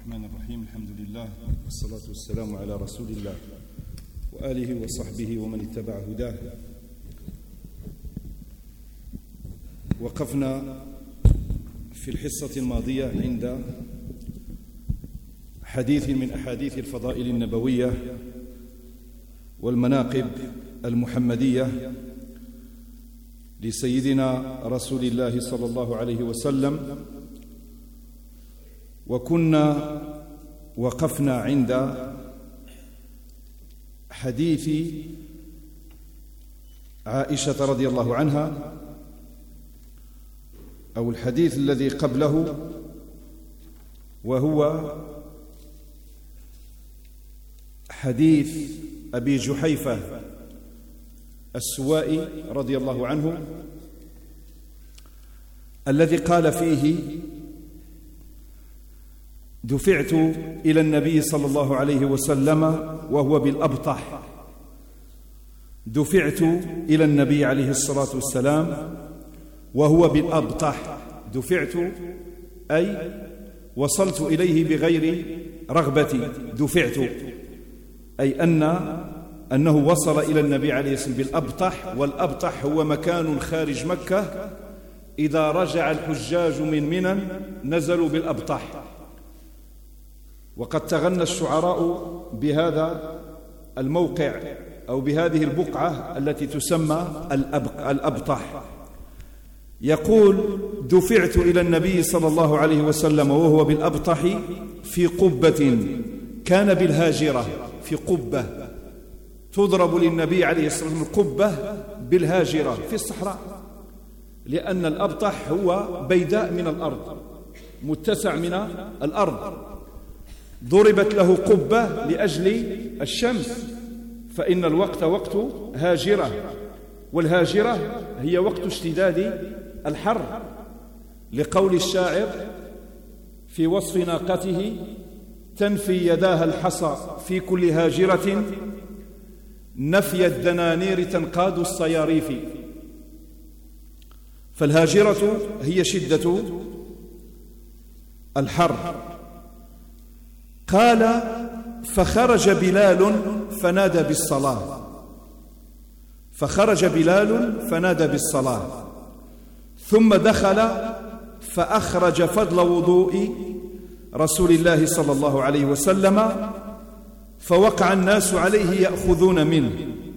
الرحمن الرحيم. الحمد لله والصلاة والسلام على رسول الله وآله وصحبه ومن اتبع هداه. وقفنا في الحصة الماضية عند حديث من أحاديث الفضائل النبوية والمناقب المحمدية لسيدنا رسول الله صلى الله عليه وسلم، وكنا وقفنا عند حديث عائشة رضي الله عنها، أو الحديث الذي قبله، وهو حديث أبي جحيفة السوائي رضي الله عنه، الذي قال فيه: دفعت إلى النبي صلى الله عليه وسلم وهو بالأبطح. دفعت إلى النبي عليه الصلاة والسلام وهو بالأبطح. دفعت أي وصلت إليه بغير رغبتي. دفعت أي أنه وصل إلى النبي عليه الصلاة والسلام بالأبطح، والأبطح هو مكان خارج مكة إذا رجع الحجاج من منى نزلوا بالأبطح. وقد تغنى الشعراء بهذا الموقع أو بهذه البقعة التي تسمى الأبطح. يقول: دفعت إلى النبي صلى الله عليه وسلم وهو بالأبطح في قبة كان بالهاجرة. في قبة تضرب للنبي عليه الصلاة والسلام القبة بالهاجرة في الصحراء، لأن الأبطح هو بيداء من الأرض، متسع من الأرض. ضربت له قبة لأجل الشمس، فإن الوقت وقت هاجرة، والهاجرة هي وقت اشتداد الحر، لقول الشاعر في وصف ناقته: تنفي يداها الحصى في كل هاجرة، نفي الدنانير تنقاد الصياريف. فالهاجرة هي شدة الحر. قال: فخرج بلال فنادى بالصلاة. فخرج بلال فنادى بالصلاة، ثم دخل فأخرج فضل وضوء رسول الله صلى الله عليه وسلم، فوقع الناس عليه يأخذون منه.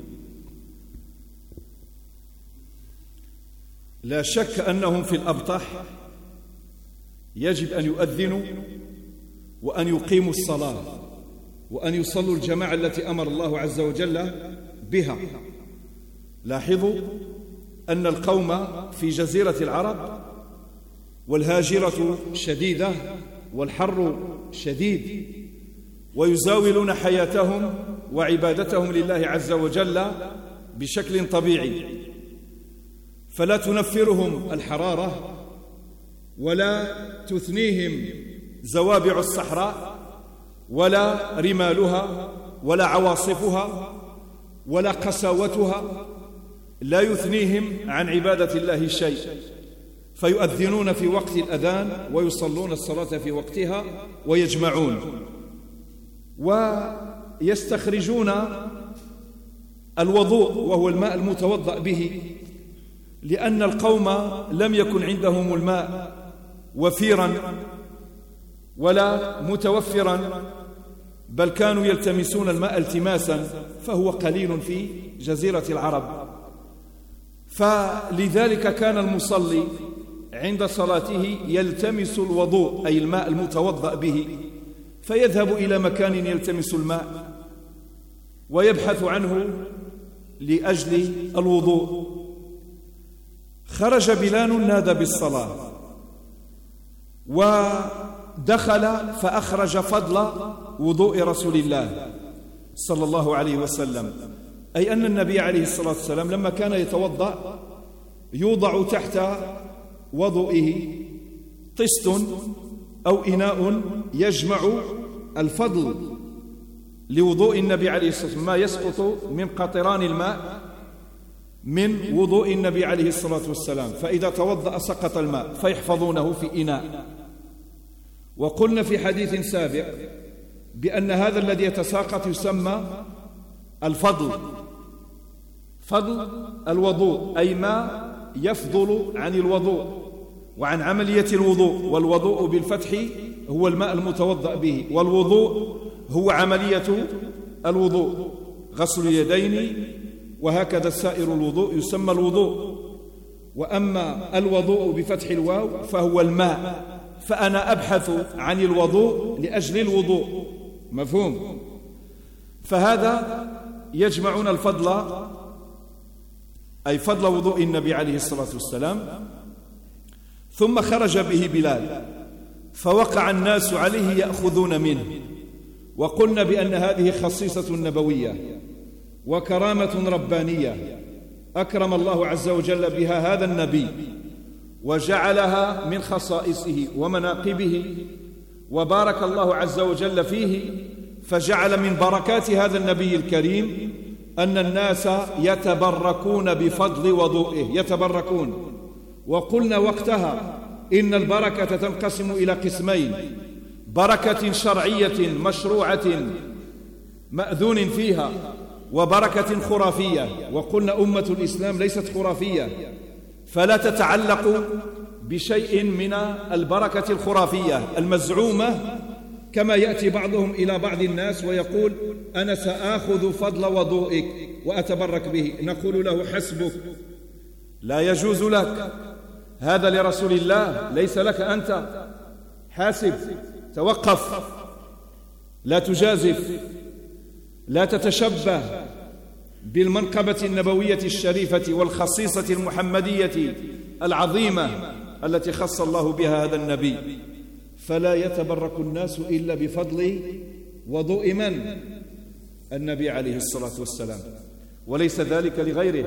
لا شك أنهم في الأبطح يجب أن يؤذنوا وأن يقيموا الصلاة وأن يصلوا الجماعة التي أمر الله عز وجل بها. لاحظوا أن القوم في جزيرة العرب والهاجرة شديدة والحر شديد، ويزاولون حياتهم وعبادتهم لله عز وجل بشكل طبيعي، فلا تنفرهم الحرارة ولا تثنيهم زوابع الصحراء ولا رمالها ولا عواصفها ولا قساوتها، لا يثنيهم عن عبادة الله شيء، فيؤذنون في وقت الأذان ويصلون الصلاة في وقتها ويجمعون ويستخرجون الوضوء وهو الماء المتوضأ به، لأن القوم لم يكن عندهم الماء وفيرا ولا متوفرا، بل كانوا يلتمسون الماء التماسا، فهو قليل في جزيرة العرب. فلذلك كان المصلي عند صلاته يلتمس الوضوء أي الماء المتوضأ به، فيذهب إلى مكان يلتمس الماء ويبحث عنه لأجل الوضوء. خرج بلال نادى بالصلاة، ودخل فأخرج فضل وضوء رسول الله صلى الله عليه وسلم، أي أن النبي عليه الصلاة والسلام لما كان يتوضأ يوضع تحت وضوئه طست أو إناء يجمع الفضل لوضوء النبي عليه الصلاة والسلام، ما يسقط من قطران الماء من وضوء النبي عليه الصلاة والسلام، فإذا توضأ سقط الماء فيحفظونه في إناء. وقلنا في حديث سابق بأن هذا الذي يتساقط يسمى الفضل، فضل الوضوء، أي ما يفضل عن الوضوء وعن عملية الوضوء. والوضوء بالفتح هو الماء المتوضأ به، والوضوء هو عملية الوضوء، غسل اليدين، وهكذا سائر الوضوء يسمى الوضوء. وأما الوضوء بفتح الواو فهو الماء، فأنا أبحث عن الوضوء لأجل الوضوء، مفهوم؟ فهذا يجمعنا الفضل، أي فضل وضوء النبي عليه الصلاة والسلام. ثم خرج به بلال فوقع الناس عليه يأخذون منه، وقلنا بأن هذه خصيصة نبوية وكرامة ربانية أكرم الله عز وجل بها هذا النبي، وجعلها من خصائصه ومناقبه، وبارك الله عز وجل فيه، فجعل من بركات هذا النبي الكريم أن الناس يتبركون بفضل وضوئه، يتبركون. وقلنا وقتها إن البركة تنقسم إلى قسمين: بركة شرعية مشروعة مأذون فيها، وبركة خرافية. وقلنا أمة الإسلام ليست خرافية، فلا تتعلق بشيء من البركة الخرافية المزعومة، كما يأتي بعضهم إلى بعض الناس ويقول: أنا سآخذ فضل وضوئك وأتبرك به. نقول له: حسبك، لا يجوز لك، هذا لرسول الله، ليس لك أنت. حاسب، توقف، لا تجازف، لا تتشبه بالمنقبة النبوية الشريفة والخصيصة المحمدية العظيمة التي خص الله بها هذا النبي. فلا يتبرك الناس إلا بفضل وضوء من؟ النبي عليه الصلاة والسلام، وليس ذلك لغيره.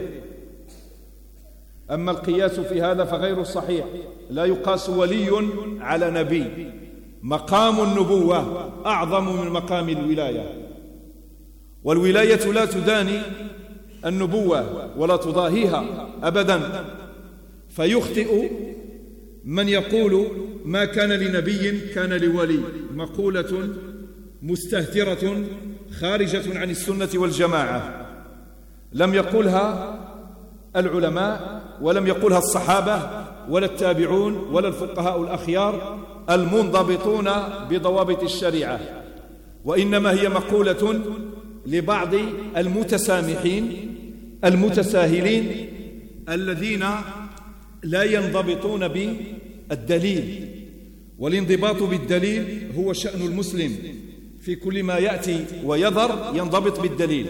أما القياس في هذا فغير صحيح، لا يقاس ولي على نبي. مقام النبوة أعظم من مقام الولاية، والولاية لا تداني النبوة ولا تضاهيها أبدا. فيخطئ من يقول ما كان لنبي كان لولي، مقولة مستهترة خارجة عن السنة والجماعة، لم يقولها العلماء، ولم يقولها الصحابة ولا التابعون ولا الفقهاء الأخيار المنضبطون بضوابط الشريعة، وإنما هي مقولة لبعض المتسامحين المتساهلين الذين لا ينضبطون بالدليل. والانضباط بالدليل هو شأن المسلم، في كل ما يأتي ويظهر ينضبط بالدليل.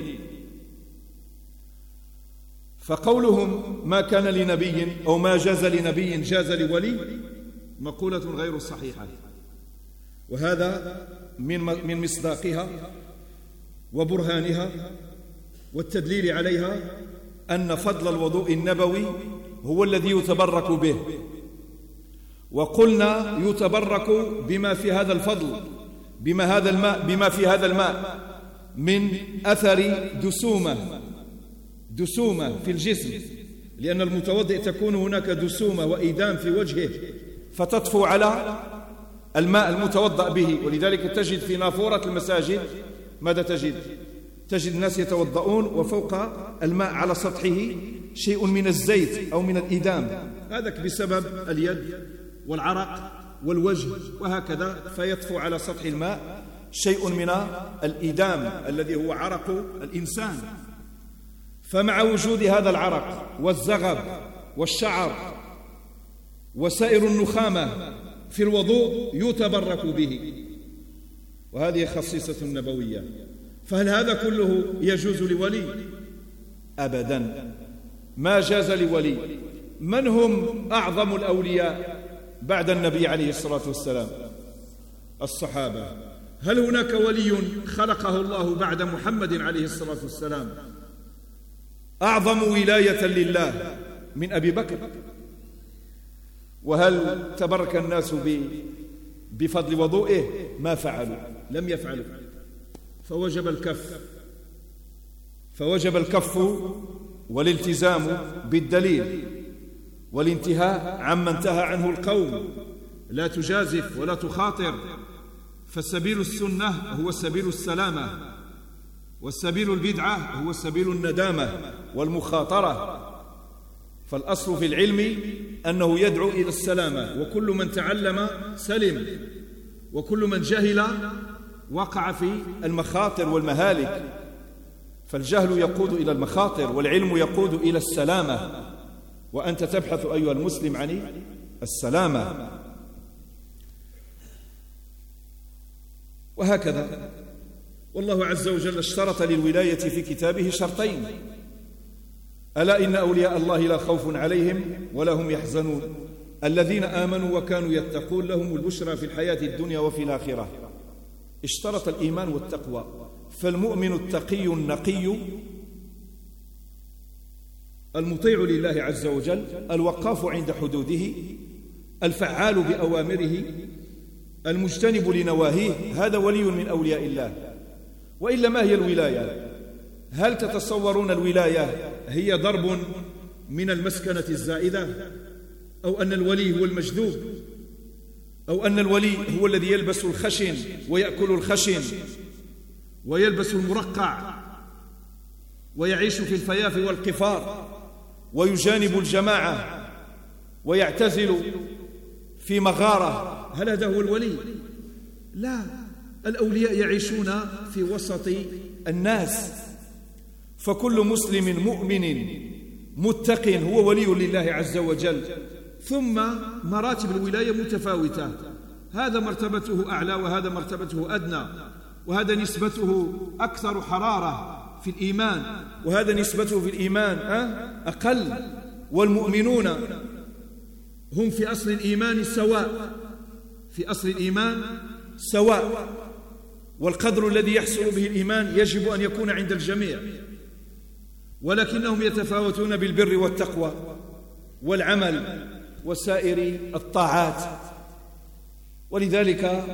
فقولهم ما كان لنبي أو ما جاز لنبي جاز لولي مقولة غير صحيحة، وهذا من مصداقها وبرهانها والتدليل عليها أن فضل الوضوء النبوي هو الذي يتبرك به. وقلنا يتبرك بما في هذا الفضل، بما في هذا الماء من أثر دسومة في الجسم، لأن المتوضئ تكون هناك دسومة وإيدام في وجهه فتطفو على الماء المتوضأ به. ولذلك تجد في نافورة المساجد ماذا تجد؟ تجد الناس يتوضؤون وفوق الماء على سطحه شيء من الزيت أو من الإيدام، هذا بسبب اليد والعرق والوجه وهكذا، فيطفو على سطح الماء شيء من الإيدام الذي هو عرق الإنسان. فمع وجود هذا العرق والزغب والشعر وسائر النخامة في الوضوء يتبرك به، وهذه خصيصة نبوية. فهل هذا كله يجوز لولي؟ أبدا، ما جاز لولي. من هم أعظم الأولياء بعد النبي عليه الصلاة والسلام؟ الصحابة. هل هناك ولي خلقه الله بعد محمد عليه الصلاة والسلام أعظم ولاية لله من أبي بكر؟ وهل تبرك الناس بفضل وضوئه؟ ما فعلوا، لم يفعلوا. فوجب الكف والالتزام بالدليل والانتهاء عما انتهى عنه القوم، لا تجازف ولا تخاطر، فسبيل السنة هو سبيل السلامة، والسبيل البدعة هو سبيل الندامة والمخاطرة. فالأصل في العلم أنه يدعو إلى السلامة، وكل من تعلم سلم، وكل من جهل وقع في المخاطر والمهالك. فالجهل يقود إلى المخاطر، والعلم يقود إلى السلامة، وأنت تبحث أيها المسلم عن السلامة. وهكذا، والله عز وجل اشترط للولاية في كتابه شرطين: ألا إن أولياء الله لا خوف عليهم ولا هم يحزنون الذين آمنوا وكانوا يتقون لهم البشرى في الحياة الدنيا وفي الآخرة. اشترط الإيمان والتقوى. فالمؤمن التقي النقي المطيع لله عز وجل، الوقاف عند حدوده، الفعال بأوامره، المجتنب لنواهيه، هذا ولي من أولياء الله. وإلا ما هي الولاية؟ هل تتصورون الولاية هي ضرب من المسكنة الزائدة، أو أن الولي هو المجذوب، أو أن الولي هو الذي يلبس الخشن ويأكل الخشن ويلبس المرقع ويعيش في الفياف والقفار ويجانب الجماعة ويعتزل في مغارة؟ هل هذا هو الولي؟ لا، الأولياء يعيشون في وسط الناس. فكل مسلم مؤمن متق هو ولي لله عز وجل. ثم مراتب الولاية متفاوتة، هذا مرتبته أعلى وهذا مرتبته أدنى، وهذا نسبته أكثر حرارة في الإيمان وهذا نسبته في الإيمان أقل. والمؤمنون هم في أصل الإيمان سواء، في أصل الإيمان سواء، والقدر الذي يحصل به الإيمان يجب أن يكون عند الجميع، ولكنهم يتفاوتون بالبر والتقوى والعمل وسائر الطاعات. ولذلك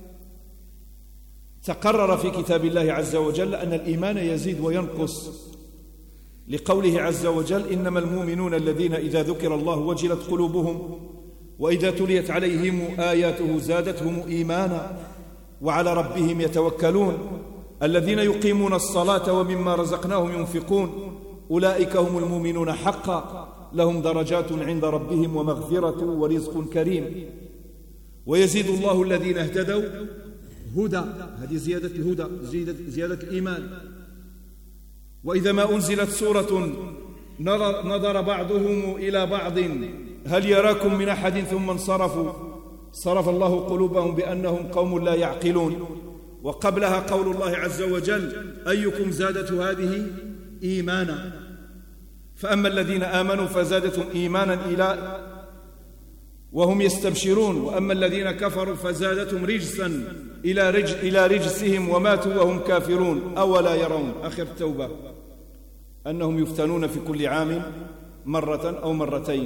تقرر في كتاب الله عز وجل أن الإيمان يزيد وينقص، لقوله عز وجل: إنما المؤمنون الذين إذا ذكر الله وجلت قلوبهم وإذا تليت عليهم آياته زادتهم إيمانا وعلى ربهم يتوكلون الذين يقيمون الصلاة ومما رزقناهم ينفقون أولئك هم المؤمنون حقا لهم درجات عند ربهم ومغفرة ورزق كريم. ويزيد الله الذين اهتدوا هدى، هذه زيادة الهدى، زيادة الإيمان. وإذا ما أنزلت سورة نظر بعضهم إلى بعض هل يراكم من أحد ثم انصرفوا صرف الله قلوبهم بأنهم قوم لا يعقلون. وقبلها قول الله عز وجل: أيكم زادته هذه إيمانا. فأما الذين آمنوا فزادتهم إيمانا وهم يستبشرون، وأما الذين كفروا فزادتهم رجسا إلى رجسهم وماتوا وهم كافرون. أولا يرون، آخر التوبة، أنهم يفتنون في كل عام مرة أو مرتين.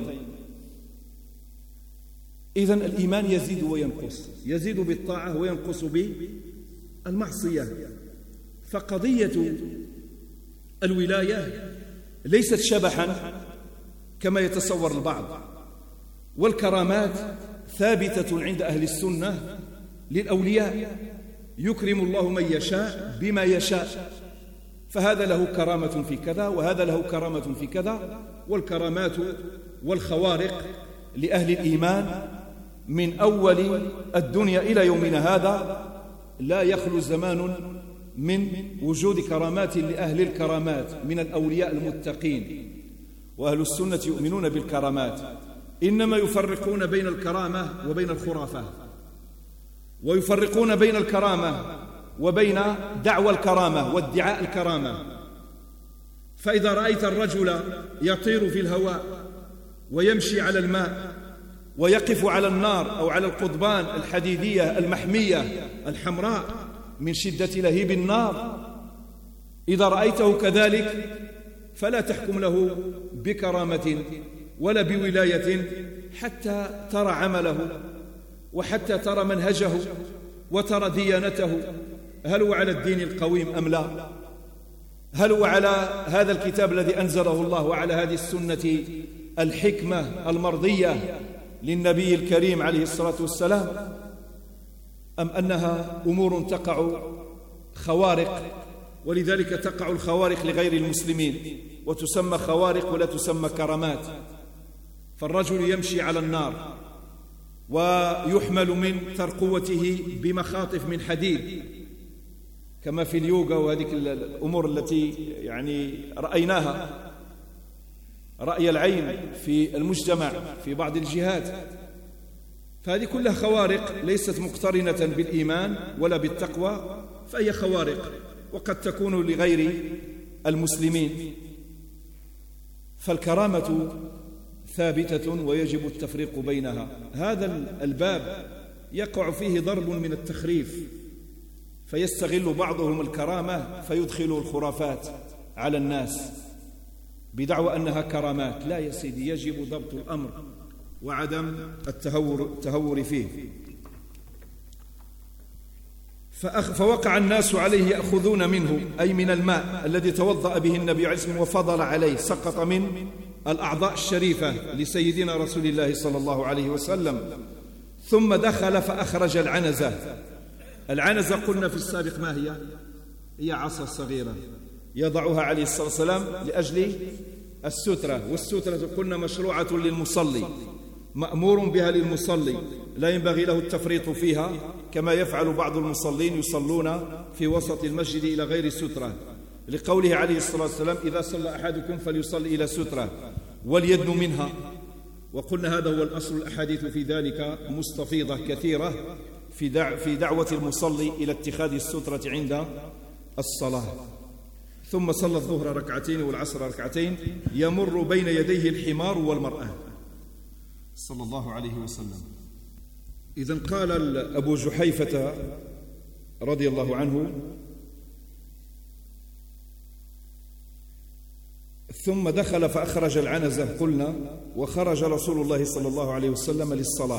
إذن الإيمان يزيد وينقص، يزيد بالطاعة وينقص بالمعصية. فقضية الولاية ليست شبحا كما يتصور البعض، والكرامات ثابتة عند أهل السنة للأولياء، يكرم الله من يشاء بما يشاء، فهذا له كرامة في كذا وهذا له كرامة في كذا. والكرامات والخوارق لأهل الإيمان من أول الدنيا إلى يومنا هذا لا يخلو زمان من وجود كرامات لأهل الكرامات من الأولياء المتقين. وأهل السنة يؤمنون بالكرامات، إنما يفرقون بين الكرامة وبين الخرافة، ويفرقون بين الكرامة وبين دعوى الكرامة وادعاء الكرامة. فإذا رأيت الرجل يطير في الهواء ويمشي على الماء ويقف على النار أو على القضبان الحديدية المحمية الحمراء من شدة لهيب النار، إذا رأيته كذلك فلا تحكم له بكرامة ولا بولاية حتى ترى عمله وحتى ترى منهجه وترى ديانته، هل هو على الدين القويم أم لا؟ هل هو على هذا الكتاب الذي أنزله الله وعلى هذه السنة الحكمة المرضية للنبي الكريم عليه الصلاة والسلام، أم أنها أمور تقع خوارق، ولذلك تقع الخوارق لغير المسلمين وتسمى خوارق ولا تسمى كرامات. فالرجل يمشي على النار ويحمل من ترقوته بمخاطف من حديد كما في اليوغا وهذه الأمور التي يعني رأيناها رأي العين في المجتمع في بعض الجهات. فهذه كلها خوارق ليست مقترنة بالإيمان ولا بالتقوى، فهي خوارق وقد تكون لغير المسلمين. فالكرامة ثابتة ويجب التفريق بينها. هذا الباب يقع فيه ضرب من التخريف، فيستغل بعضهم الكرامة فيدخل الخرافات على الناس بدعوى أنها كرامات. لا يا سيدي، يجب ضبط الأمر وعدم التهور فيه. فوقع الناس عليه يأخذون منه، أي من الماء الذي توضأ به النبي عليه الصلاة والسلام وفضل عليه، سقط من الأعضاء الشريفة لسيدنا رسول الله صلى الله عليه وسلم. ثم دخل فأخرج العنزة. العنزة قلنا في السابق ما هي؟ هي عصا صغيرة يضعها عليه الصلاة والسلام لأجل السترة، والسترة قلنا مشروعة للمصلي، مأمور بها للمصلي، لا ينبغي له التفريط فيها كما يفعل بعض المصلين يصلون في وسط المسجد إلى غير سترة، لقوله عليه الصلاة والسلام: إذا صلى أحدكم فليصلي إلى سترة وليدن منها. وقلنا هذا هو الأصل، الأحاديث في ذلك مستفيضة كثيرة في دعوة المصلي إلى اتخاذ السترة عند الصلاة. ثم صلى الظهر ركعتين والعصر ركعتين، يمر بين يديه الحمار والمرأة صلى الله عليه وسلم. إذن قال أبو جحيفة رضي الله عنه: ثم دخل فأخرج العنزة قلنا، وخرج رسول الله صلى الله عليه وسلم للصلاة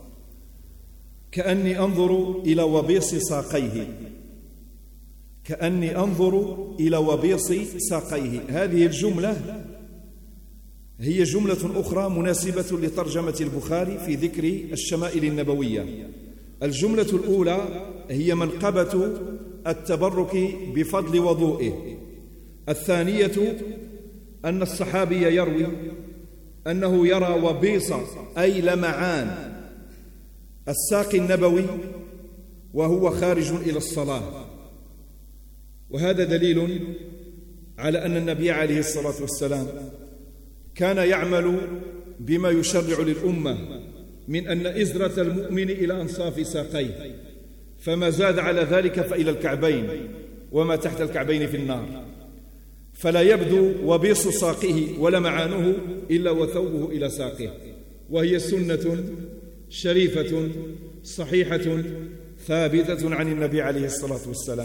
كأني أنظر إلى وبيص ساقيه، كأني أنظر إلى وبيص ساقيه. هذه الجملة هي جملة أخرى مناسبة لترجمة البخاري في ذكر الشمائل النبوية. الجملة الأولى هي منقبة التبرك بفضل وضوئه. الثانية أن الصحابي يروي أنه يرى وبيص أي لمعان الساق النبوي وهو خارج إلى الصلاة. وهذا دليل على أن النبي عليه الصلاة والسلام كان يعمل بما يشرع للأمة من أن إزرة المؤمن إلى أنصاف ساقيه، فما زاد على ذلك فإلى الكعبين، وما تحت الكعبين في النار، فلا يبدو وبيص ساقه ولمعانه إلا وثوبه إلى ساقه. وهي سنة شريفة صحيحة ثابتة عن النبي عليه الصلاة والسلام.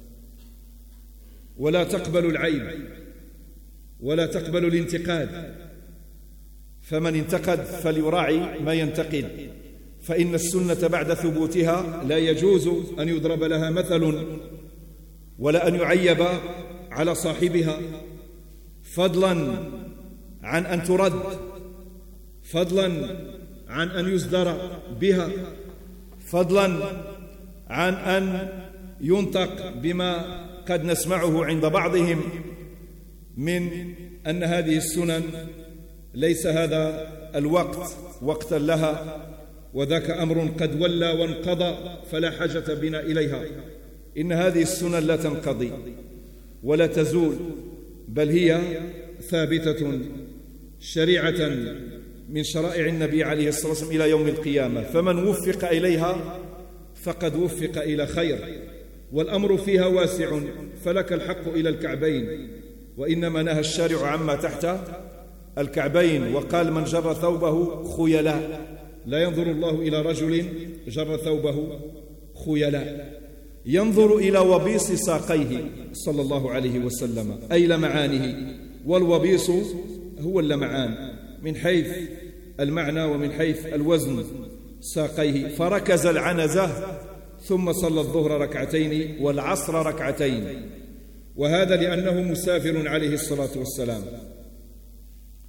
ولا تقبل العيب ولا تقبل الانتقاد، فمن انتقد فليراعي ما ينتقد، فإن السنة بعد ثبوتها لا يجوز أن يضرب لها مثل ولا أن يعيب على صاحبها، فضلا عن أن ترد، فضلا عن أن يصدر بها، فضلا عن أن ينطق بما قد نسمعه عند بعضهم من أن هذه السنن ليس هذا الوقت وقتا لها، وذاك أمر قد ولى وانقضى فلا حاجة بنا إليها. إن هذه السنن لا تنقضي ولا تزول، بل هي ثابتة شريعة من شرائع النبي عليه الصلاة والسلام إلى يوم القيامة. فمن وفق إليها فقد وفق إلى خير، والأمر فيها واسع، فلك الحق إلى الكعبين، وإنما نهى الشارع عما تحت الكعبين، وقال: من جر ثوبه خيلاء. لا ينظر الله إلى رجل جر ثوبه خيلاء، ينظر إلى وبيص ساقيه صلى الله عليه وسلم، أي لمعانه. والوبيص هو اللمعان من حيث المعنى ومن حيث الوزن، ساقيه. فركز العنزة ثم صلى الظهر ركعتين والعصر ركعتين، وهذا لأنه مسافر عليه الصلاة والسلام.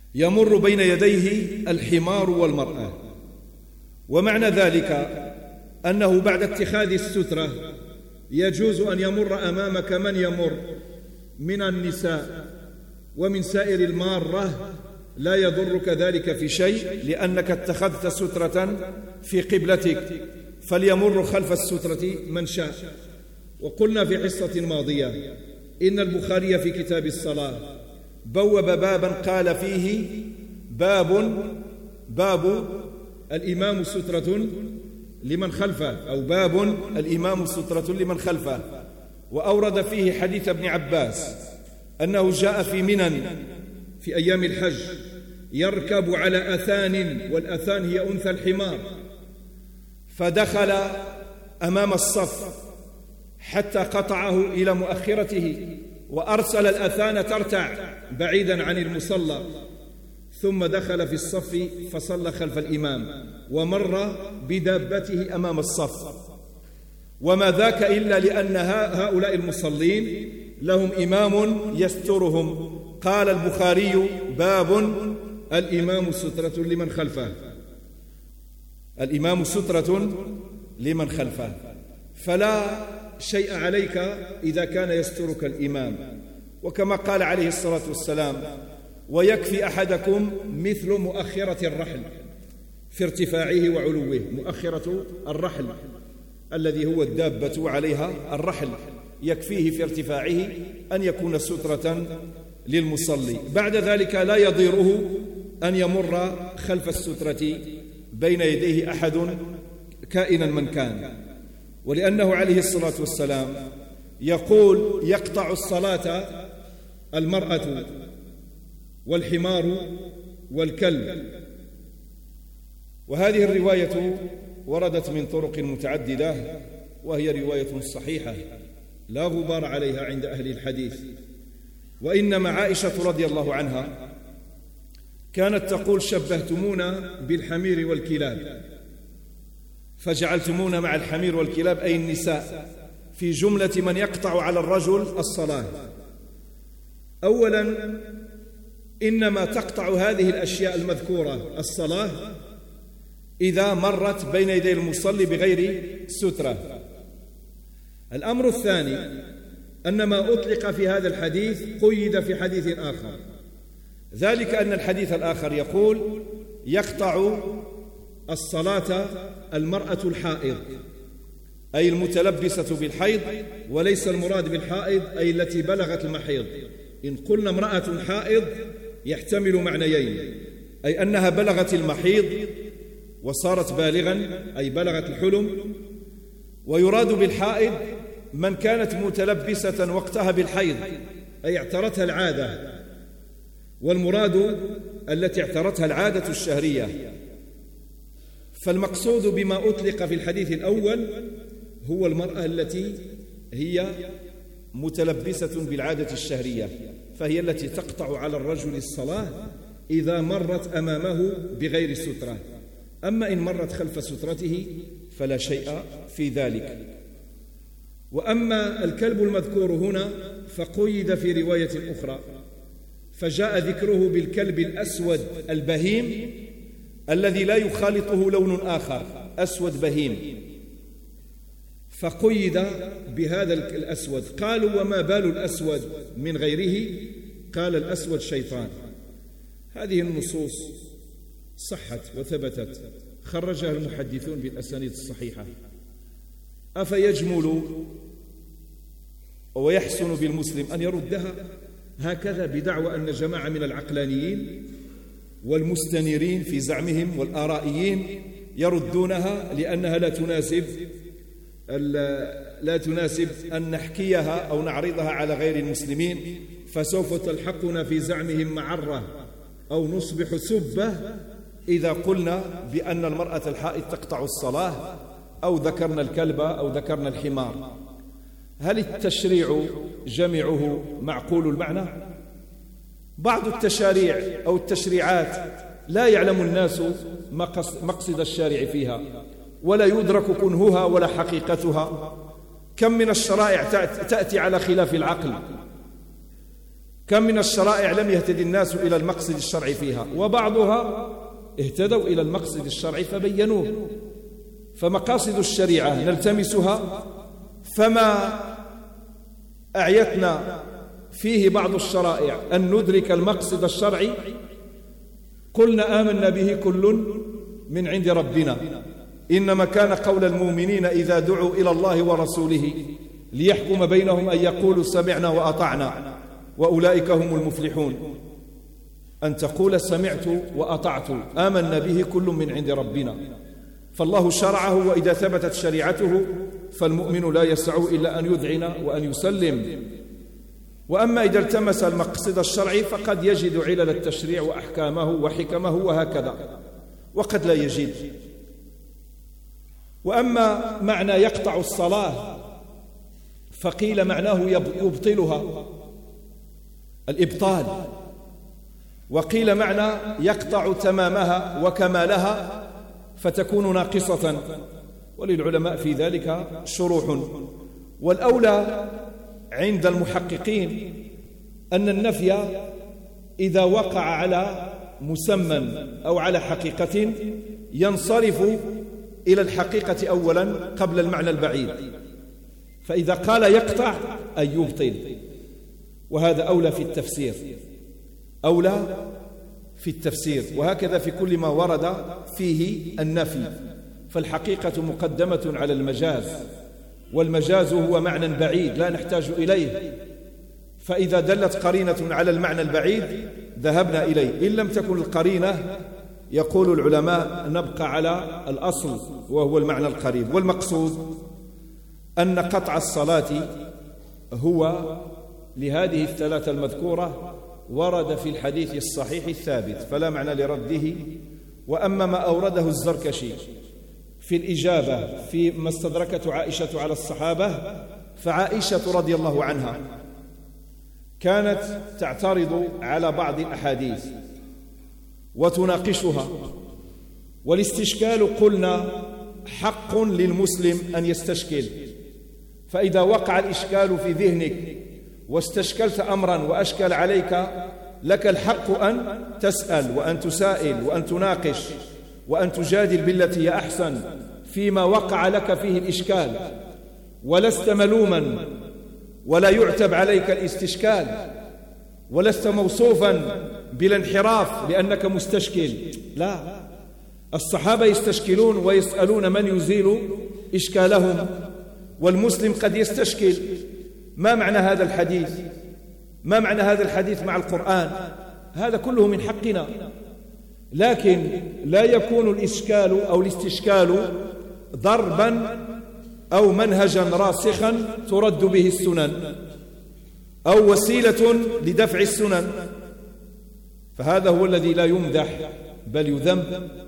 يمر بين يديه الحمار والمرأة. ومعنى ذلك أنه بعد اتخاذ السترة يجوز أن يمر أمامك من يمر من النساء ومن سائر المارة، لا يضرك ذلك في شيء، لأنك اتخذت سترة في قبلتك، فليمر خلف السترة من شاء. وقلنا في حصة ماضية إن البخاري في كتاب الصلاة بوب بابا قال فيه باب الإمام سترة لمن خلفه، أو باب الإمام سترة لمن خلفه، وأورد فيه حديث ابن عباس أنه جاء في منن في أيام الحج يركب على أثان، والأثان هي أنثى الحمار، فدخل أمام الصف حتى قطعه إلى مؤخرته وأرسل الأثان ترتع بعيدا عن المصلى، ثم دخل في الصف فصلى خلف الإمام ومر بدابته أمام الصف. وما ذاك إلا لأن هؤلاء المصلين لهم إمام يسترهم. قال البخاري باب الإمام سترة لمن خلفه، الإمام سترة لمن خلفه، فلا شيء عليك إذا كان يسترك الإمام. وكما قال عليه الصلاة والسلام ويكفي أحدكم مثل مؤخرة الرحل في ارتفاعه وعلوه. مؤخرة الرحل الذي هو الدابة عليها الرحل، يكفيه في ارتفاعه أن يكون سترة للمصلي. بعد ذلك لا يضيره أن يمر خلف السترة بين يديه أحد كائنا من كان، ولأنه عليه الصلاة والسلام يقول يقطع الصلاة المرأة والحمار والكلب. وهذه الرواية وردت من طرق متعددة، وهي رواية صحيحة لا غبار عليها عند أهل الحديث. وإنما عائشة رضي الله عنها كانت تقول شبهتمونا بالحمير والكلاب، فجعلتمونا مع الحمير والكلاب أي النساء في جملة من يقطع على الرجل الصلاة. أولا إنما تقطع هذه الأشياء المذكورة الصلاة إذا مرت بين يدي المصلي بغير سترة. الأمر الثاني أن ما أطلق في هذا الحديث قيد في حديث آخر، ذلك أن الحديث الآخر يقول يقطع الصلاة المرأة الحائض، أي المتلبسة بالحيض، وليس المراد بالحائض أي التي بلغت المحيض. إن قلنا امرأة حائض يحتمل معنيين، أي أنها بلغت المحيض وصارت بالغا أي بلغت الحلم، ويراد بالحائض من كانت متلبسة وقتها بالحيض أي اعترتها العادة، والمراد التي اعترتها العادة الشهرية. فالمقصود بما أطلق في الحديث الأول هو المرأة التي هي متلبسة بالعادة الشهرية، فهي التي تقطع على الرجل الصلاة إذا مرت أمامه بغير سترة. أما إن مرت خلف سترته فلا شيء في ذلك. وأما الكلب المذكور هنا فقيد في رواية أخرى، فجاء ذكره بالكلب الأسود البهيم الذي لا يخالطه لون آخر، أسود بهيم، فقيد بهذا الأسود. قالوا وما بال الأسود من غيره؟ قال الأسود شيطان. هذه النصوص صحت وثبتت، خرجها المحدثون بالأسانيد الصحيحة. أفيجمل ويحسن بالمسلم أن يردها هكذا بدعوى أن جماعة من العقلانيين والمستنيرين في زعمهم والآرائيين يردونها لأنها لا تناسب أن نحكيها أو نعرضها على غير المسلمين، فسوف تلحقنا في زعمهم معرة أو نصبح سبة إذا قلنا بأن المرأة الحائض تقطع الصلاة أو ذكرنا الكلب أو ذكرنا الحمار. هل التشريع جميعه معقول المعنى؟ بعض التشاريع أو التشريعات لا يعلم الناس مقصد الشارع فيها، ولا يدرك كنهها ولا حقيقتها. كم من الشرائع تأتي على خلاف العقل، كم من الشرائع لم يهتدي الناس إلى المقصد الشرعي فيها، وبعضها اهتدوا إلى المقصد الشرعي فبينوه. فمقاصد الشريعة نلتمسها، فما أعيتنا فيه بعض الشرائع أن ندرك المقصد الشرعي قلنا آمنا به كل من عند ربنا، إنما كان قول المؤمنين إذا دعوا إلى الله ورسوله ليحكم بينهم أن يقولوا سمعنا وأطعنا وأولئك هم المفلحون. أن تقول سمعت وأطعت آمنا به كل من عند ربنا، فالله شرعه، وإذا ثبتت شريعته فالمؤمن لا يسعه إلا أن يذعن وأن يسلم. وأما إذا التمس المقصد الشرعي فقد يجد علل التشريع وأحكامه وحكمه وهكذا، وقد لا يجد. وأما معنى يقطع الصلاة فقيل معناه يبطلها، الإبطال، وقيل معنى يقطع تمامها وكمالها فتكون ناقصة، وللعلماء في ذلك شروح. والأولى عند المحققين أن النفي إذا وقع على مسمى أو على حقيقة ينصرف إلى الحقيقة أولا قبل المعنى البعيد، فإذا قال يقطع أي يبطل، وهذا أولى في التفسير، أولى في التفسير. وهكذا في كل ما ورد فيه النفي، فالحقيقة مقدمة على المجاز، والمجاز هو معنى بعيد لا نحتاج إليه، فإذا دلت قرينة على المعنى البعيد ذهبنا إليه. إن لم تكن القرينة يقول العلماء نبقى على الأصل وهو المعنى القريب. والمقصود أن قطع الصلاة هو لهذه الثلاثة المذكورة ورد في الحديث الصحيح الثابت فلا معنى لرده. وأما ما أورده الزركشي في الإجابة فيما استدركته عائشة على الصحابة، فعائشة رضي الله عنها كانت تعترض على بعض الأحاديث وتناقشها، والاستشكال قلنا حق للمسلم أن يستشكل، فإذا وقع الإشكال في ذهنك واستشكلت أمرا وأشكل عليك لك الحق أن تسأل وأن تسائل وأن تناقش وأن تجادل بالتي هي أحسن فيما وقع لك فيه الإشكال، ولست ملوما ولا يعتب عليك الاستشكال، ولست موصوفا بالانحراف لأنك مستشكل. لا، الصحابة يستشكلون ويسألون من يزيل إشكالهم، والمسلم قد يستشكل ما معنى هذا الحديث، ما معنى هذا الحديث مع القرآن، هذا كله من حقنا، لكن لا يكون الإشكال أو الاستشكال ضربا أو منهجا راسخا ترد به السنن أو وسيلة لدفع السنن، فهذا هو الذي لا يمدح بل يذم.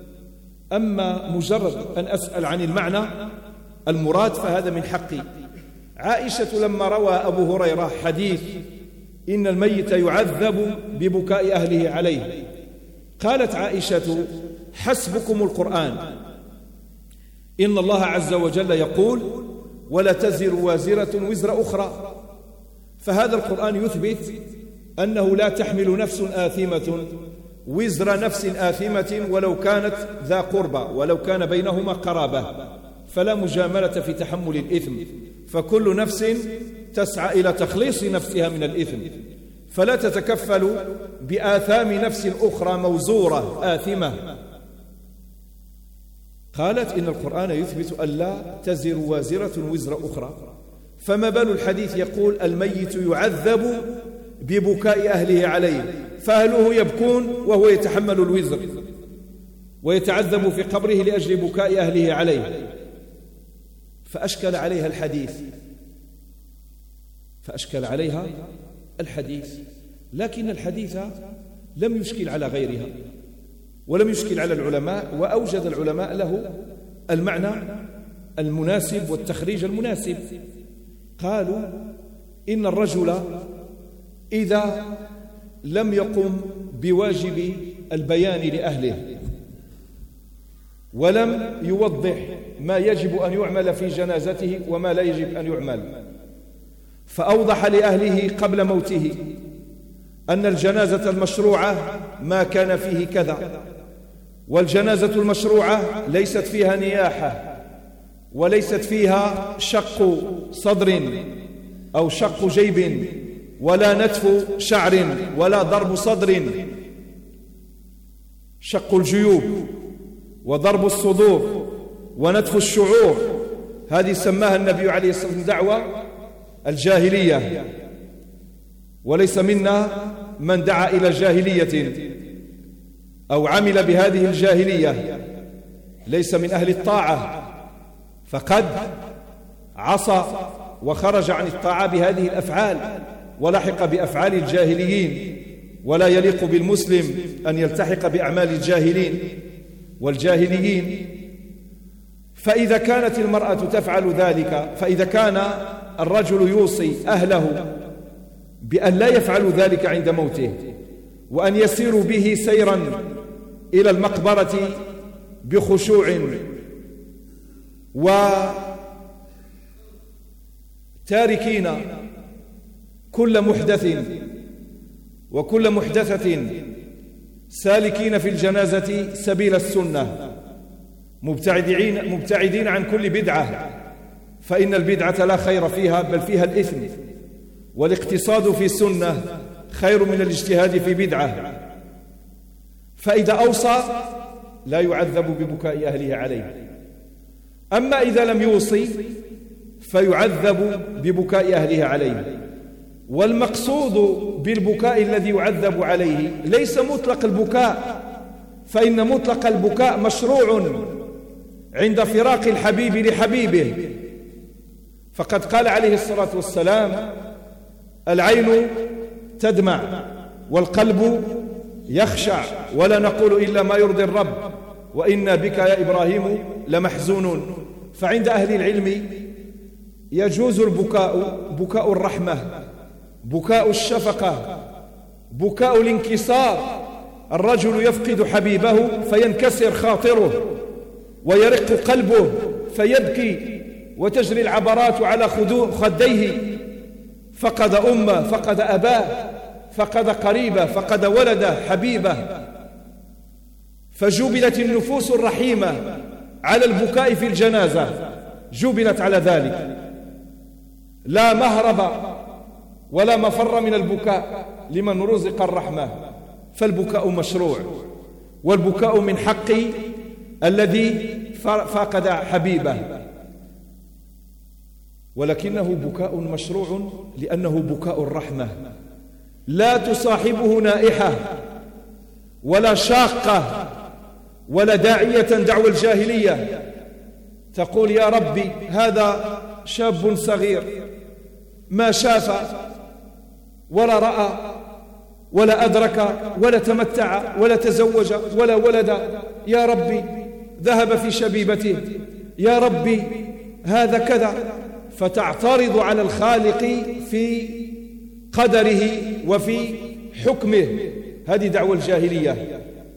أما مجرد أن أسأل عن المعنى المراد فهذا من حقي. عائشة لما روى أبو هريرة حديث إن الميت يعذب ببكاء أهله عليه، قالت عائشة حسبكم القرآن، إن الله عز وجل يقول ولا تزر وازرة وزر أخرى، فهذا القرآن يثبت أنه لا تحمل نفس آثمة وزر نفس آثمة ولو كانت ذا قربى ولو كان بينهما قرابة، فلا مجاملة في تحمل الإثم، فكل نفس تسعى إلى تخليص نفسها من الإثم، فلا تتكفل بآثام نفس أخرى موزورة آثمة. قالت إن القرآن يثبت أن لا تزر وازرة وزر أخرى، فما بال الحديث يقول الميت يعذب ببكاء أهله عليه، فأهله يبكون وهو يتحمل الوزر ويتعذب في قبره لأجل بكاء أهله عليه، فأشكل عليها الحديث، لكن الحديث لم يشكل على غيرها ولم يشكل على العلماء، وأوجد العلماء له المعنى المناسب والتخريج المناسب. قالوا إن الرجل إذا لم يقم بواجب البيان لأهله ولم يوضح ما يجب أن يعمل في جنازته وما لا يجب أن يعمل، فأوضح لأهله قبل موته أن الجنازة المشروعة ما كان فيه كذا، والجنازة المشروعة ليست فيها نياحة، وليست فيها شق صدر أو شق جيب، ولا نتف شعر، ولا ضرب صدر. شق الجيوب وضرب الصدور ونتف الشعور، هذه سماها النبي عليه الصلاة والسلام دعوة الجاهلية، وليس منا من دعا إلى جاهلية أو عمل بهذه الجاهلية، ليس من أهل الطاعة، فقد عصى وخرج عن الطاعة بهذه الأفعال ولحق بأفعال الجاهليين، ولا يليق بالمسلم أن يلتحق بأعمال الجاهلين والجاهليين. فإذا كانت المرأة تفعل ذلك، فإذا كان الرجل يوصي أهله بأن لا يفعلوا ذلك عند موته، وأن يسيروا به سيرا إلى المقبرة بخشوع وتاركين كل محدث وكل محدثة، سالكين في الجنازة سبيل السنة، مبتعدين عن كل بدعة، فإن البدعة لا خير فيها بل فيها الإثم، والاقتصاد في سنة خير من الاجتهاد في بدعة. فإذا أوصى لا يعذب ببكاء أهله عليه، أما إذا لم يوصي فيعذب ببكاء أهله عليه. والمقصود بالبكاء الذي يعذب عليه ليس مطلق البكاء، فإن مطلق البكاء مشروع عند فراق الحبيب لحبيبه، فقد قال عليه الصلاة والسلام: العين تدمع والقلب يخشع، ولا نقول إلا ما يرضي الرب، وإنا بك يا إبراهيم لمحزونون. فعند أهل العلم يجوز البكاء، بكاء الرحمة، بكاء الشفقة، بكاء الانكسار. الرجل يفقد حبيبه فينكسر خاطره ويرق قلبه فيبكي وتجري العبرات على خديه، فقد أمه، فقد أباه، فقد قريبه، فقد ولده حبيبه. فجبلت النفوس الرحيمة على البكاء في الجنازة، جبلت على ذلك، لا مهرب ولا مفر من البكاء لمن رزق الرحمة. فالبكاء مشروع، والبكاء من حق الذي فقد حبيبه، ولكنه بكاء مشروع لأنه بكاء الرحمة، لا تصاحبه نائحة ولا شاقة ولا داعية دعوى الجاهلية تقول: يا ربي هذا شاب صغير ما شاف ولا رأى ولا أدرك ولا تمتع ولا تزوج ولا ولد، يا ربي ذهب في شبيبته، يا ربي هذا كذا، فتعترض على الخالق في قدره وفي حكمه. هذه دعوة الجاهلية،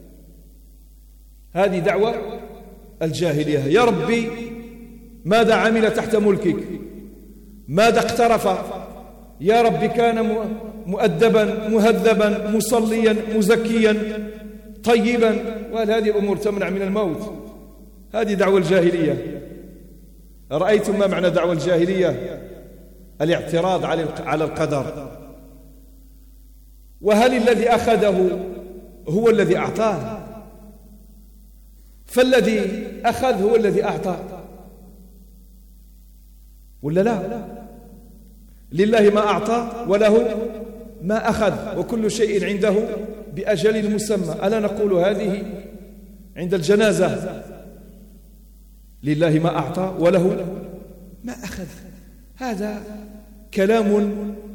هذه دعوة الجاهلية. يا ربي ماذا عمل تحت ملكك؟ ماذا اقترف؟ يا ربي كان مؤدبا مهذبا مصليا مزكيا طيبا، وهل هذه الأمور تمنع من الموت؟ هذه دعوة الجاهلية. رأيتم ما معنى دعوة الجاهلية؟ الاعتراض على القدر. وهل الذي أخذه هو الذي أعطاه؟ فالذي أخذ هو الذي أعطى، ولا لا؟ لله ما أعطى وله ما أخذ، وكل شيء عنده بأجل مسمى. ألا نقول هذه عند الجنازة؟ لله ما أعطى وله ما أخذ. هذا كلام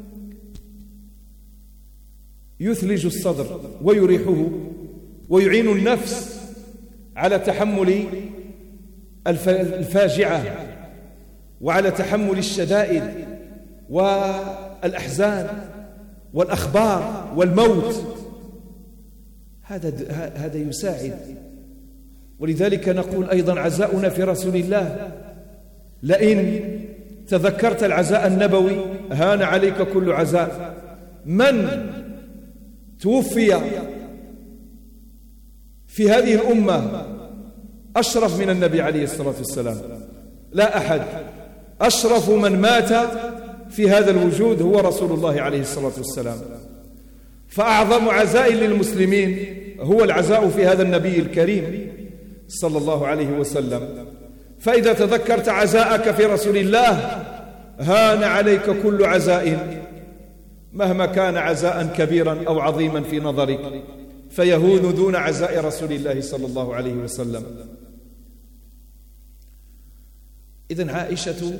يثلج الصدر ويريحه ويعين النفس على تحمل الفاجعة وعلى تحمل الشدائد والأحزان والأخبار والموت. هذا يساعد. ولذلك نقول أيضا عزاؤنا في رسول الله: لئن تذكرت العزاء النبوي هان عليك كل عزاء. من توفي في هذه الأمة أشرف من النبي عليه الصلاة والسلام، لا أحد أشرف من مات في هذا الوجود هو رسول الله عليه الصلاة والسلام. فأعظم عزاء للمسلمين هو العزاء في هذا النبي الكريم صلى الله عليه وسلم. فإذا تذكرت عزاءك في رسول الله هان عليك كل عزاء مهما كان عزاء كبيرا أو عظيما في نظرك، فيهون دون عزاء رسول الله صلى الله عليه وسلم. إذن عائشة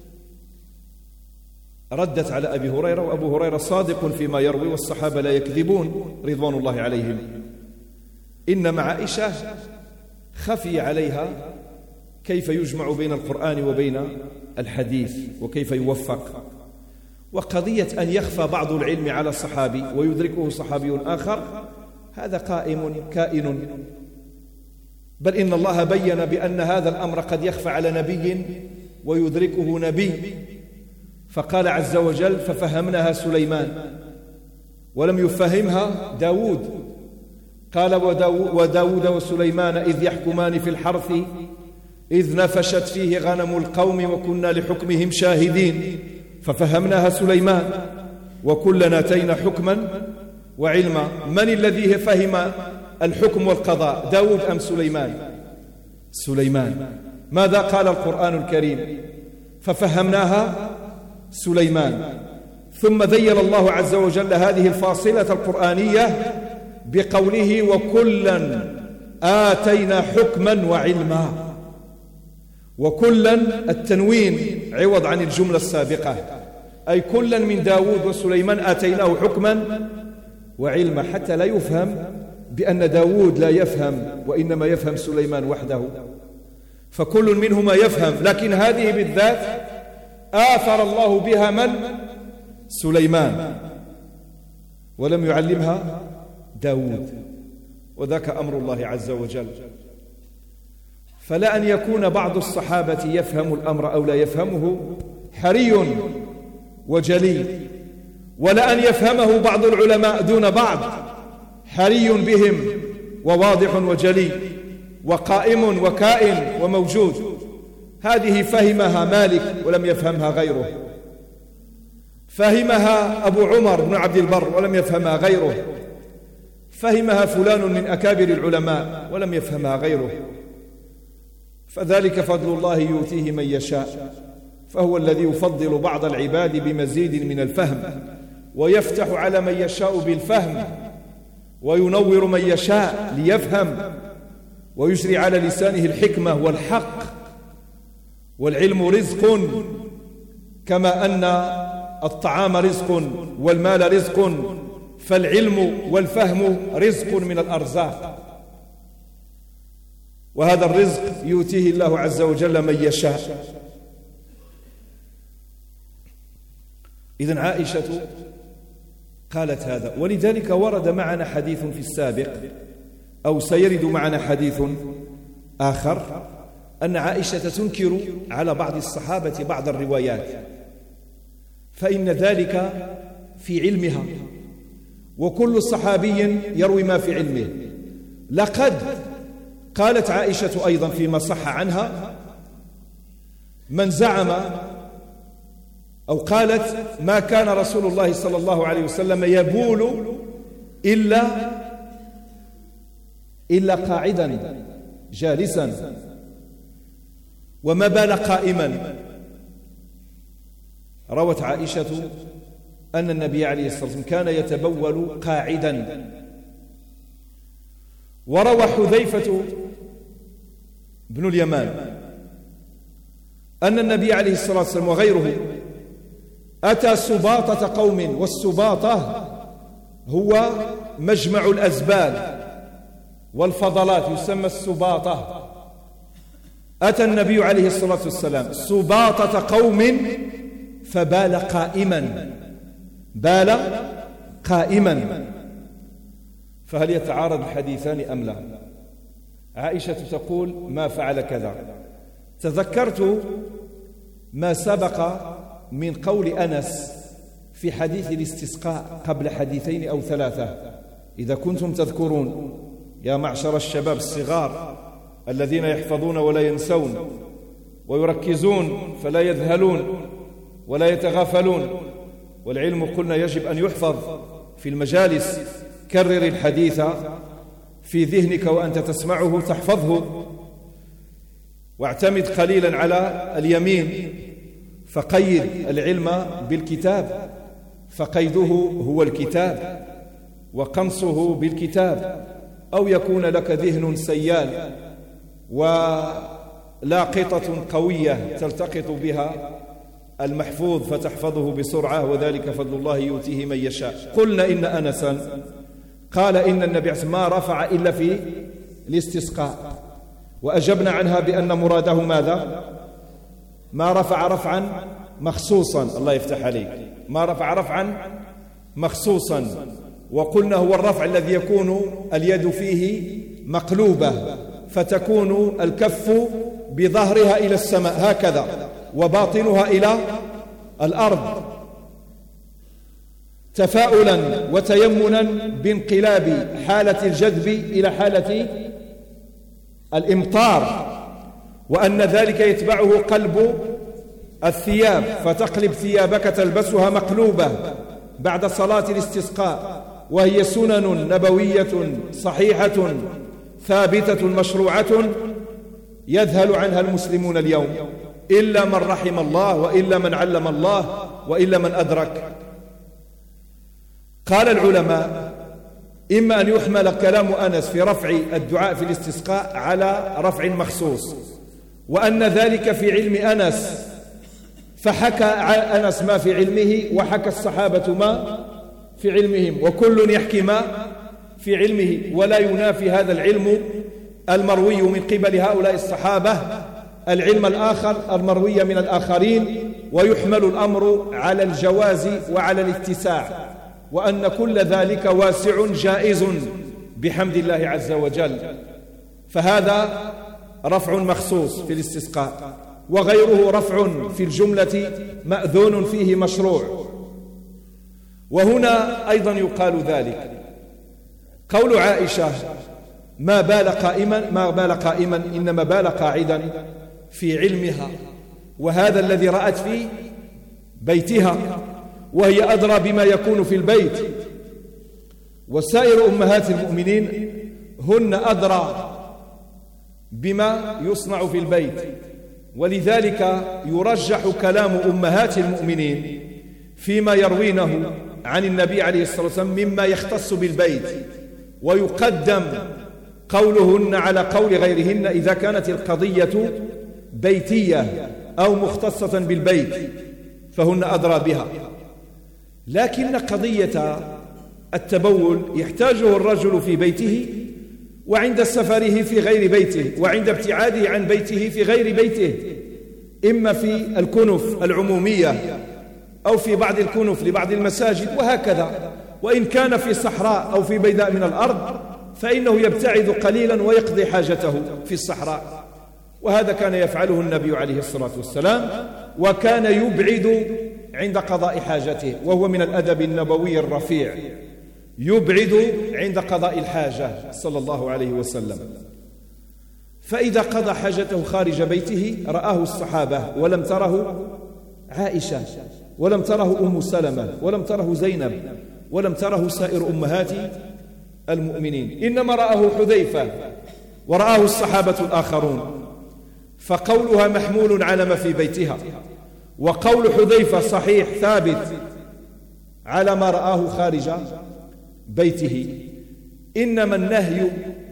ردت على أبي هريرة، وأبو هريرة صادق فيما يروي والصحابة لا يكذبون رضوان الله عليهم. إنما عائشة خفي عليها كيف يجمع بين القرآن وبين الحديث وكيف يوفق. وقضية أن يخفى بعض العلم على الصحابي ويدركه صحابي آخر هذا قائم كائن، بل إن الله بين بأن هذا الأمر قد يخفى على نبي ويدركه نبي، فقال عز وجل ففهمناها سليمان ولم يفهمها داود. قال وداود وسليمان إذ يحكمان في الحرث إذ نفشت فيه غنم القوم وكنا لحكمهم شاهدين ففهمناها سليمان وكلنا آتينا حكما وعلما. من الذي فهم الحكم والقضاء، داود أم سليمان؟ سليمان. ماذا قال القرآن الكريم؟ ففهمناها سليمان. ثم ذيل الله عز وجل هذه الفاصلة القرآنية بقوله وكلا آتينا حكما وعلما. وكلا التنوين عوض عن الجملة السابقة، أي كلا من داود وسليمان آتيناه حكما وعلما، حتى لا يفهم بأن داود لا يفهم وإنما يفهم سليمان وحده، فكل منهما يفهم، لكن هذه بالذات آثر الله بها من؟ سليمان، ولم يعلمها داود، وذاك أمر الله عز وجل. فلا أن يكون بعض الصحابة يفهم الأمر أو لا يفهمه حري وجلي، ولا أن يفهمه بعض العلماء دون بعض حري بهم وواضح وجلي وقائم وكائن وموجود. هذه فهمها مالك ولم يفهمها غيره، فهمها أبو عمر بن عبد البر ولم يفهمها غيره، فهمها فلان من أكابر العلماء ولم يفهمها غيره. فذلك فضل الله يؤتيه من يشاء، فهو الذي يفضل بعض العباد بمزيد من الفهم، ويفتح على من يشاء بالفهم، وينور من يشاء ليفهم، ويجري على لسانه الحكمة والحق. والعلم رزق كما أن الطعام رزق والمال رزق، فالعلم والفهم رزق من الأرزاق، وهذا الرزق يؤتيه الله عز وجل من يشاء. إذن عائشة قالت هذا، ولذلك ورد معنا حديث في السابق أو سيرد معنا حديث آخر أن عائشة تنكر على بعض الصحابة بعض الروايات، فإن ذلك في علمها، وكل صحابي يروي ما في علمه. لقد قالت عائشة أيضا فيما صح عنها من زعم أو قالت ما كان رسول الله صلى الله عليه وسلم يبول إلا قاعدا جالسا، وما بال قائما. روت عائشة أن النبي عليه الصلاة والسلام كان يتبول قاعدا. وروى حذيفة بن اليمان أن النبي عليه الصلاة والسلام وغيره أتى سباطة قوم، والسباطة هو مجمع الأزبال والفضلات، يسمى السباطة. أتى النبي عليه الصلاة والسلام سباطة قوم فبال قائما، بال قائما. فهل يتعارض الحديثان أم لا؟ عائشة تقول ما فعل كذا. تذكرت ما سبق من قول أنس في حديث الاستسقاء قبل حديثين أو ثلاثة، إذا كنتم تذكرون يا معشر الشباب الصغار الذين يحفظون ولا ينسون ويركزون فلا يذهلون ولا يتغافلون، والعلم قلنا يجب أن يحفظ في المجالس، كرر الحديث في ذهنك وأنت تسمعه تحفظه، واعتمد قليلا على اليمين، فقيد العلم بالكتاب، فقيده هو الكتاب وقنصه بالكتاب، أو يكون لك ذهن سيال ولاقطة قوية تلتقط بها المحفوظ فتحفظه بسرعة، وذلك فضل الله يؤتيه من يشاء. قلنا إن أنسا قال إن النبي ما رفع إلا في الاستسقاء، وأجبنا عنها بأن مراده ماذا؟ ما رفع رفعا مخصوصا. الله يفتح عليك، ما رفع رفعا مخصوصا، وقلنا هو الرفع الذي يكون اليد فيه مقلوبة فتكون الكف بظهرها إلى السماء هكذا وباطنها إلى الأرض، تفاؤلا وتيمنا بانقلاب حالة الجذب إلى حالة الإمطار، وأن ذلك يتبعه قلب الثياب، فتقلب ثيابك تلبسها مقلوبة بعد صلاة الاستسقاء، وهي سنن نبوية صحيحة ثابتة مشروعة يذهل عنها المسلمون اليوم، إلا من رحم الله، وإلا من علم الله، وإلا من أدرك. قال العلماء إما أن يحمل كلام أنس في رفع الدعاء في الاستسقاء على رفع مخصوص، وأن ذلك في علم أنس، فحكى أنس ما في علمه وحكى الصحابة ما في علمهم، وكل يحكي ما في علمه، ولا ينافي هذا العلم المروي من قبل هؤلاء الصحابة العلم الآخر المروي من الآخرين، ويحمل الأمر على الجواز وعلى الاتساع، وأن كل ذلك واسع جائز بحمد الله عز وجل. فهذا رفع مخصوص في الاستسقاء، وغيره رفع في الجملة مأذون فيه مشروع. وهنا أيضا يقال ذلك قول عائشة ما بال قائما إنما بال قاعدا في علمها، وهذا الذي رأت في بيتها، وهي أدرى بما يكون في البيت، وسائر أمهات المؤمنين هن أدرى بما يصنع في البيت، ولذلك يرجح كلام أمهات المؤمنين فيما يروينه عن النبي عليه الصلاة والسلام مما يختص بالبيت، ويقدم قولهن على قول غيرهن إذا كانت القضية بيتية أو مختصة بالبيت، فهن أدرى بها. لكن قضية التبول يحتاجه الرجل في بيته، وعند سفره في غير بيته، وعند ابتعاده عن بيته في غير بيته، إما في الكنف العمومية أو في بعض الكنف لبعض المساجد وهكذا، وإن كان في صحراء أو في بيداء من الأرض فإنه يبتعد قليلا ويقضي حاجته في الصحراء، وهذا كان يفعله النبي عليه الصلاة والسلام، وكان يبعد عند قضاء حاجته، وهو من الأدب النبوي الرفيع، يبعد عند قضاء الحاجة صلى الله عليه وسلم. فإذا قضى حاجته خارج بيته رآه الصحابة، ولم تره عائشة، ولم تره أم سلمة، ولم تره زينب، ولم تره سائر أمهات المؤمنين، إنما رآه حذيفة ورآه الصحابة الآخرون، فقولها محمول على ما في بيتها، وقول حذيفة صحيح ثابت على ما رآه خارج بيته. إنما النهي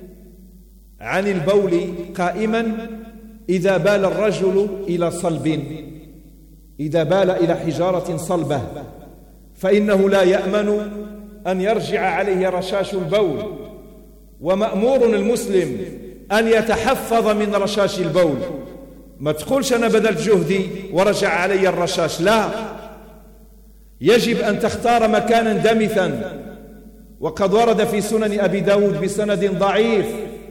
عن البول قائما إذا بال الرجل إلى صلب، إذا بال إلى حجارة صلبة، فإنه لا يأمن أن يرجع عليه رشاش البول، ومأمور المسلم أن يتحفظ من رشاش البول. ما تقولش أنا بذلت جهدي ورجع علي الرشاش، لا، يجب أن تختار مكانا دمثا، وقد ورد في سنن أبي داود بسند ضعيف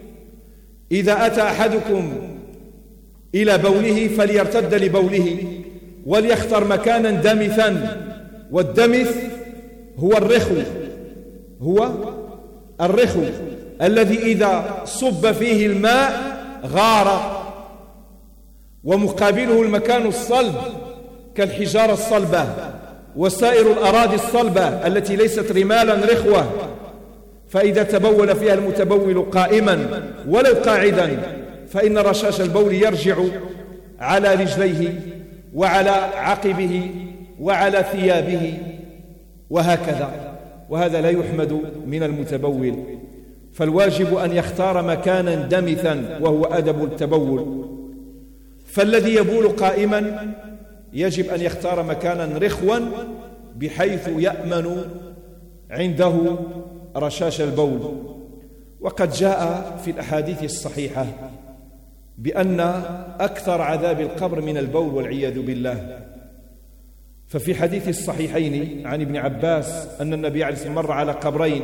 إذا أتى أحدكم إلى بوله فليرتد لبوله وليختر مكانا دمثا، والدمث هو الرخو، هو الرخو الذي إذا صب فيه الماء غار، ومقابله المكان الصلب كالحجارة الصلبة وسائر الأراضي الصلبة التي ليست رمالا رخوة، فإذا تبول فيها المتبول قائما ولو قاعدا فإن رشاش البول يرجع على رجليه وعلى عقبه وعلى ثيابه وهكذا، وهذا لا يحمد من المتبول. فالواجب أن يختار مكانا دمثا وهو أدب التبول. فالذي يبول قائما يجب أن يختار مكانا رخوا بحيث يأمن عنده رشاش البول. وقد جاء في الأحاديث الصحيحة بأن أكثر عذاب القبر من البول والعياذ بالله. ففي حديث الصحيحين عن ابن عباس أن النبي عليه الصلاة والسلام مر على قبرين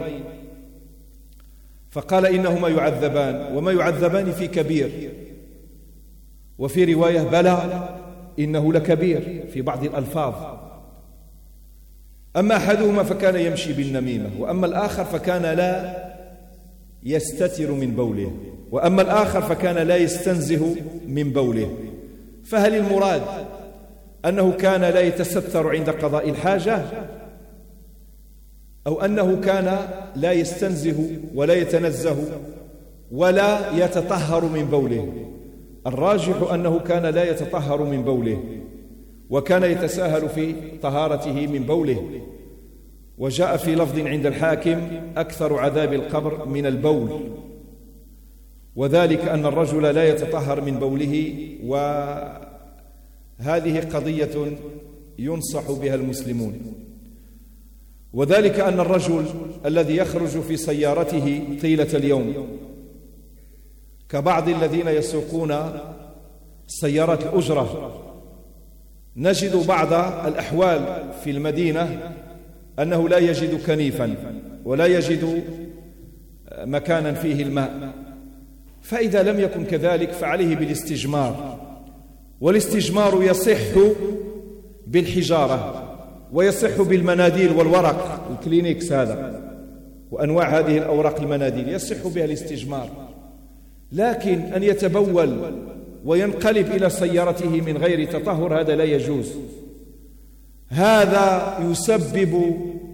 فقال إنهما يعذبان وما يعذبان في كبير، وفي رواية بلى إنه لكبير في بعض الألفاظ. أما أحدهما فكان يمشي بالنميمة، وأما الآخر فكان لا يستتر من بوله، وأما الآخر فكان لا يستنزه من بوله. فهل المراد أنه كان لا يتستر عند قضاء الحاجة، أو أنه كان لا يستنزه ولا يتنزه ولا يتطهر من بوله؟ الراجح أنه كان لا يتطهر من بوله، وكان يتساهل في طهارته من بوله. وجاء في لفظ عند الحاكم أكثر عذاب القبر من البول، وذلك أن الرجل لا يتطهر من بوله، وهذه قضية ينصح بها المسلمون. وذلك أن الرجل الذي يخرج في سيارته طيلة اليوم كبعض الذين يسوقون سيارات الأجرة، نجد بعض الأحوال في المدينة أنه لا يجد كنيفا ولا يجد مكانا فيه الماء، فإذا لم يكن كذلك فعليه بالاستجمار. والاستجمار يصح بالحجارة ويصح بالمناديل والورق، الكلينيكس هذا وأنواع هذه الأوراق المناديل يصح بها الاستجمار. لكن أن يتبول وينقلب إلى سيارته من غير تطهر هذا لا يجوز. هذا يسبب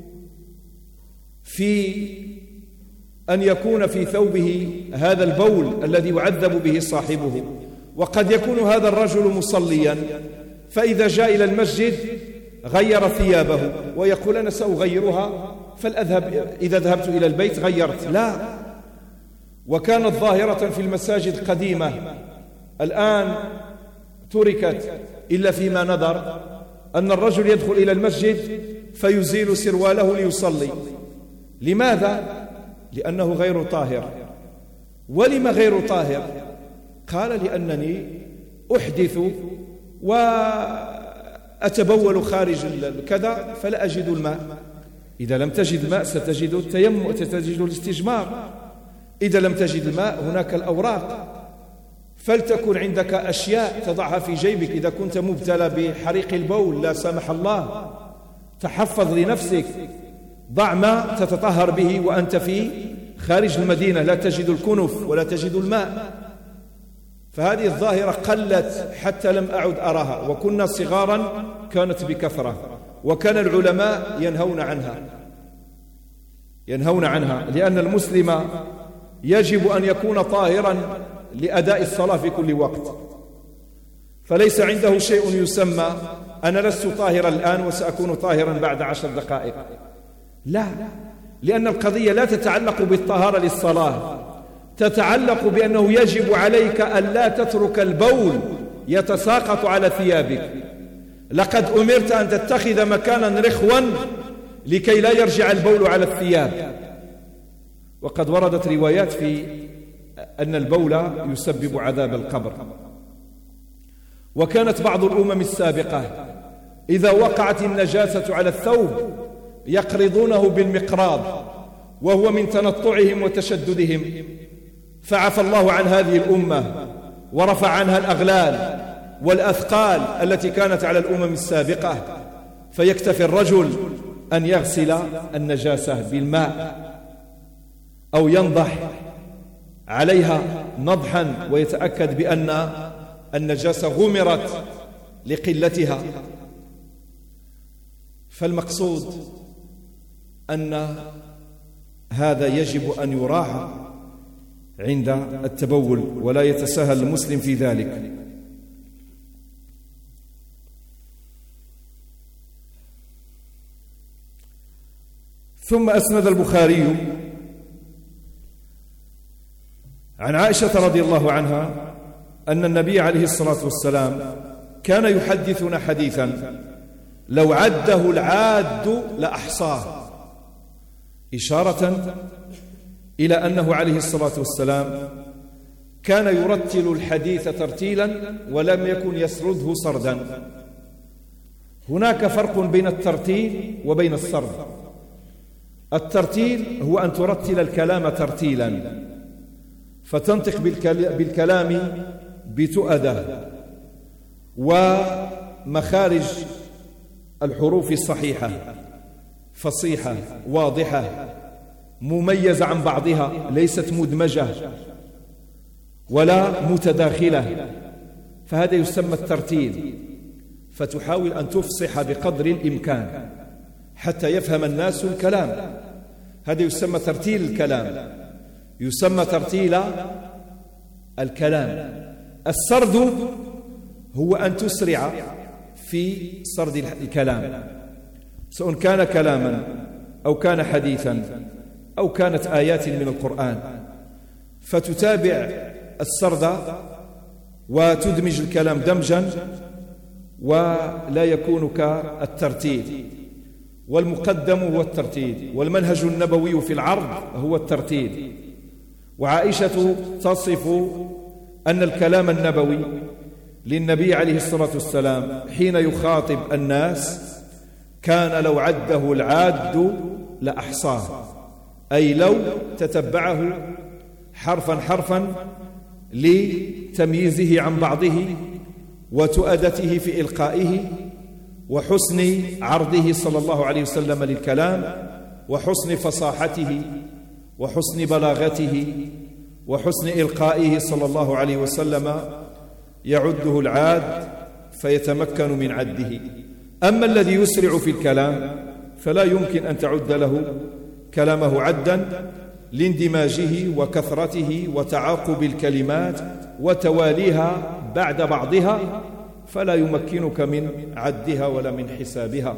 في أن يكون في ثوبه هذا البول الذي يعذب به صاحبه. وقد يكون هذا الرجل مصليا، فإذا جاء إلى المسجد غير ثيابه ويقول أنا سأغيرها فالأذهب إذا ذهبت إلى البيت غيرت. لا، وكانت ظاهرة في المساجد قديمة الآن تركت إلا فيما نظر، أن الرجل يدخل إلى المسجد فيزيل سرواله ليصلي. لماذا؟ لأنه غير طاهر. ولما غير طاهر؟ قال لأنني أحدث وأتبول خارج كذا فلا أجد الماء. إذا لم تجد الماء ستجد التيمم، ستجد الاستجمار. إذا لم تجد الماء هناك الأوراق. فلتكن عندك أشياء تضعها في جيبك إذا كنت مبتلى بحريق البول لا سمح الله، تحفظ لنفسك، ضع ما تتطهر به وأنت في خارج المدينة لا تجد الكنف ولا تجد الماء. فهذه الظاهرة قلت حتى لم أعد أراها، وكنا صغارا كانت بكثرة، وكان العلماء ينهون عنها لأن المسلم يجب أن يكون طاهرا لأداء الصلاة في كل وقت. فليس عنده شيء يسمى أنا لست طاهرا الآن وسأكون طاهرا بعد 10 دقائق. لا، لأن القضية لا تتعلق بالطهارة للصلاة، تتعلق بأنه يجب عليك أن لا تترك البول يتساقط على ثيابك. لقد أمرت أن تتخذ مكانا رخوا لكي لا يرجع البول على الثياب. وقد وردت روايات في أن البول يسبب عذاب القبر. وكانت بعض الأمم السابقة إذا وقعت النجاسة على الثوب يقرضونه بالمقراض، وهو من تنطعهم وتشددهم، فعفى الله عن هذه الأمة ورفع عنها الأغلال والأثقال التي كانت على الأمم السابقة، فيكتفي الرجل أن يغسل النجاسة بالماء أو ينضح عليها نضحا ويتأكد بأن النجاسة غمرت لقلتها. فالمقصود أن هذا يجب أن يراعى عند التبول، ولا يتساهل المسلم في ذلك. ثم أسند البخاري عن عائشة رضي الله عنها أن النبي عليه الصلاة والسلام كان يحدثنا حديثا لو عده العاد لأحصاه، إشارة إلى أنه عليه الصلاة والسلام كان يرتل الحديث ترتيلا ولم يكن يسرده سردا. هناك فرق بين الترتيل وبين السرد. الترتيل هو أن ترتل الكلام ترتيلا، فتنطق بالكلام بتؤدة ومخارج الحروف الصحيحة فصيحة واضحة مميزة عن بعضها، ليست مدمجة ولا متداخلة، فهذا يسمى الترتيل. فتحاول أن تفصح بقدر الإمكان حتى يفهم الناس الكلام، هذا يسمى ترتيل الكلام، يسمى ترتيل الكلام. السرد هو أن تسرع في سرد الكلام، سواء كان كلاما أو كان حديثا أو كانت آيات من القرآن، فتتابع السرد وتدمج الكلام دمجا ولا يكون كالترتيل. والمقدم هو الترتيل، والمنهج النبوي في العرض هو الترتيل. وعائشة تصف أن الكلام النبوي للنبي عليه الصلاة والسلام حين يخاطب الناس كان لو عده العاد لأحصاه، أي لو تتبعه حرفا حرفا لتمييزه عن بعضه وتؤدته في إلقائه وحسن عرضه صلى الله عليه وسلم للكلام وحسن فصاحته وحسن بلاغته وحسن إلقائه صلى الله عليه وسلم يعده العاد فيتمكن من عده. أما الذي يسرع في الكلام فلا يمكن أن تعد له كلامه عدا لاندماجه وكثرته وتعاقب الكلمات وتواليها بعد بعضها، فلا يمكنك من عدها ولا من حسابها.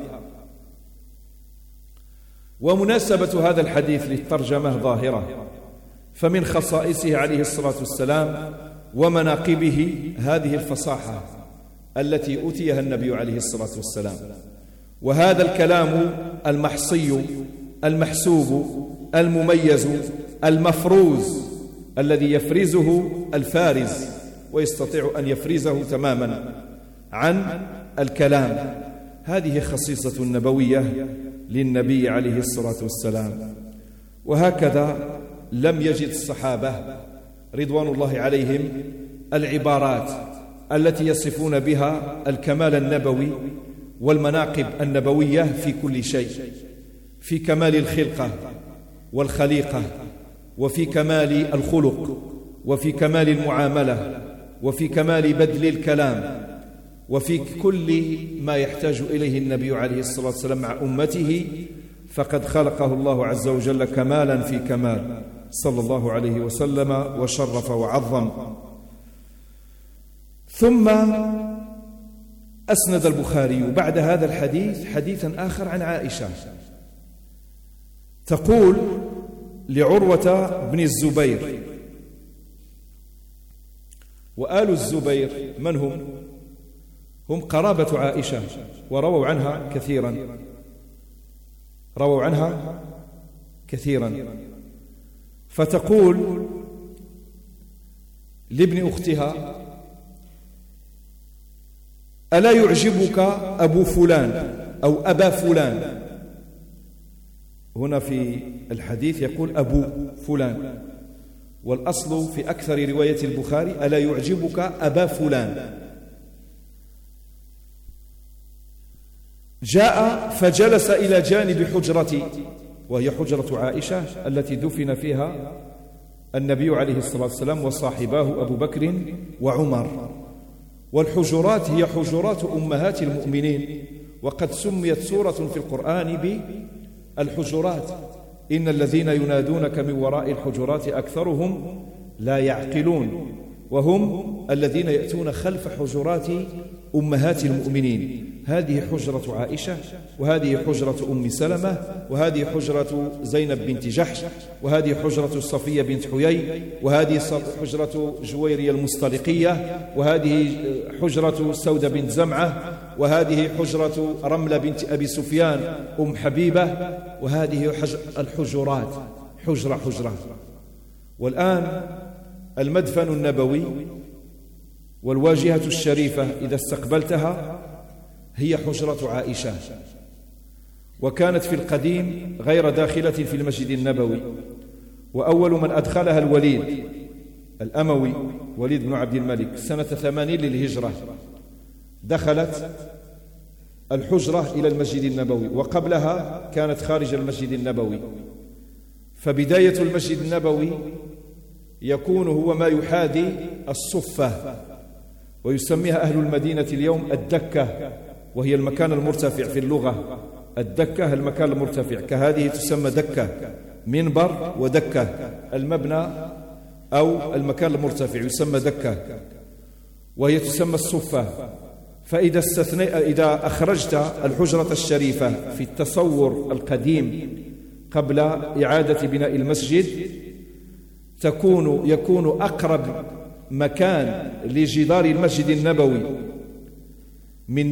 ومناسبة هذا الحديث للترجمة ظاهرة، فمن خصائصه عليه الصلاة والسلام ومناقبه هذه الفصاحة التي أتيها النبي عليه الصلاة والسلام. وهذا الكلام المحصي المحسوب المميز المفروز الذي يفرزه الفارز ويستطيع أن يفرزه تماما عن الكلام، هذه خصيصة نبوية للنبي عليه الصلاة والسلام. وهكذا لم يجد الصحابة رضوان الله عليهم العبارات التي يصفون بها الكمال النبوي والمناقب النبوية في كل شيء، في كمال الخلقة والخليقة، وفي كمال الخلق، وفي كمال المعاملة، وفي كمال بدل الكلام، وفي كل ما يحتاج إليه النبي عليه الصلاة والسلام مع أمته، فقد خلقه الله عز وجل كمالا في كمال صلى الله عليه وسلم وشرف وعظم. ثم أسند البخاري بعد هذا الحديث حديثا آخر عن عائشة تقول لعروة بن الزبير، وآل الزبير من هم؟ هم قرابة عائشة ورووا عنها كثيرا، فتقول لابن أختها: ألا يعجبك أبو فلان أو أبا فلان؟ هنا في الحديث يقول أبو فلان، والأصل في أكثر رواية البخاري ألا يعجبك أبا فلان. جاء فجلس إلى جانب حجرتي وهي حجرة عائشة التي دفن فيها النبي عليه الصلاة والسلام وصاحباه أبو بكر وعمر. والحجرات هي حجرات أمهات المؤمنين، وقد سميت سورة في القرآن بالحجرات: إن الذين ينادونك من وراء الحجرات أكثرهم لا يعقلون، وهم الذين يأتون خلف حجرات أمهات المؤمنين. هذه حجرة عائشة، وهذه حجرة أم سلمة، وهذه حجرة زينب بنت جحش، وهذه حجرة صفية بنت حيي، وهذه حجرة جويرية المصطلقية، وهذه حجرة سودة بنت زمعة، وهذه حجرة رملة بنت أبي سفيان أم حبيبة، وهذه الحجرات حجرة. والآن المدفن النبوي والواجهة الشريفة إذا استقبلتها هي حجرة عائشة، وكانت في القديم غير داخلة في المسجد النبوي. وأول من أدخلها الوليد الأموي، وليد بن عبد الملك، سنة 80 للهجرة، دخلت الحجرة إلى المسجد النبوي، وقبلها كانت خارج المسجد النبوي. فبداية المسجد النبوي يكون هو ما يحاذي الصفة، ويسميها أهل المدينة اليوم الدكة، وهي المكان المرتفع في اللغة. الدكة المكان المرتفع، كهذه تسمى دكة، منبر ودكة، المبنى أو المكان المرتفع يسمى دكة، وهي تسمى الصفة. فإذا إذا أخرجت الحجرة الشريفة في التصور القديم قبل إعادة بناء المسجد يكون أقرب مكان لجدار المسجد النبوي من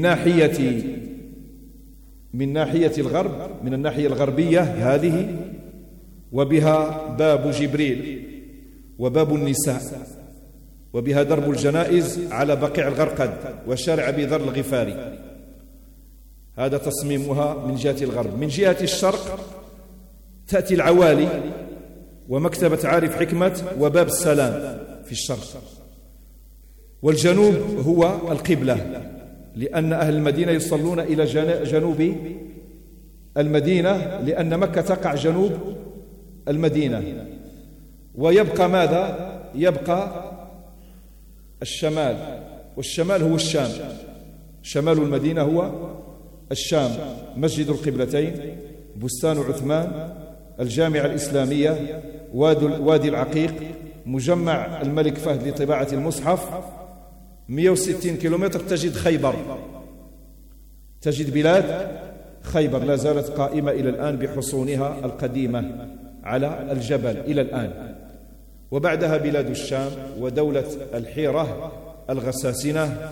ناحية الغرب، من الناحية الغربية هذه، وبها باب جبريل وباب النساء، وبها درب الجنائز على بقيع الغرقد وشارع أبي ذر الغفاري. هذا تصميمها من جهة الغرب. من جهة الشرق تأتي العوالي ومكتبة عارف حكمة وباب السلام في الشرق. والجنوب هو القبلة، لأن أهل المدينة يصلون إلى جنوب المدينة، لأن مكة تقع جنوب المدينة. ويبقى ماذا؟ يبقى الشمال، والشمال هو الشام. شمال المدينة هو الشام، مسجد القبلتين، بستان عثمان، الجامعة الإسلامية، وادي العقيق، مجمع الملك فهد لطباعة المصحف. 160 كيلومتر تجد خيبر، تجد بلاد خيبر لا زالت قائمة إلى الآن بحصونها القديمة على الجبل إلى الآن. وبعدها بلاد الشام ودولة الحيرة الغساسنة،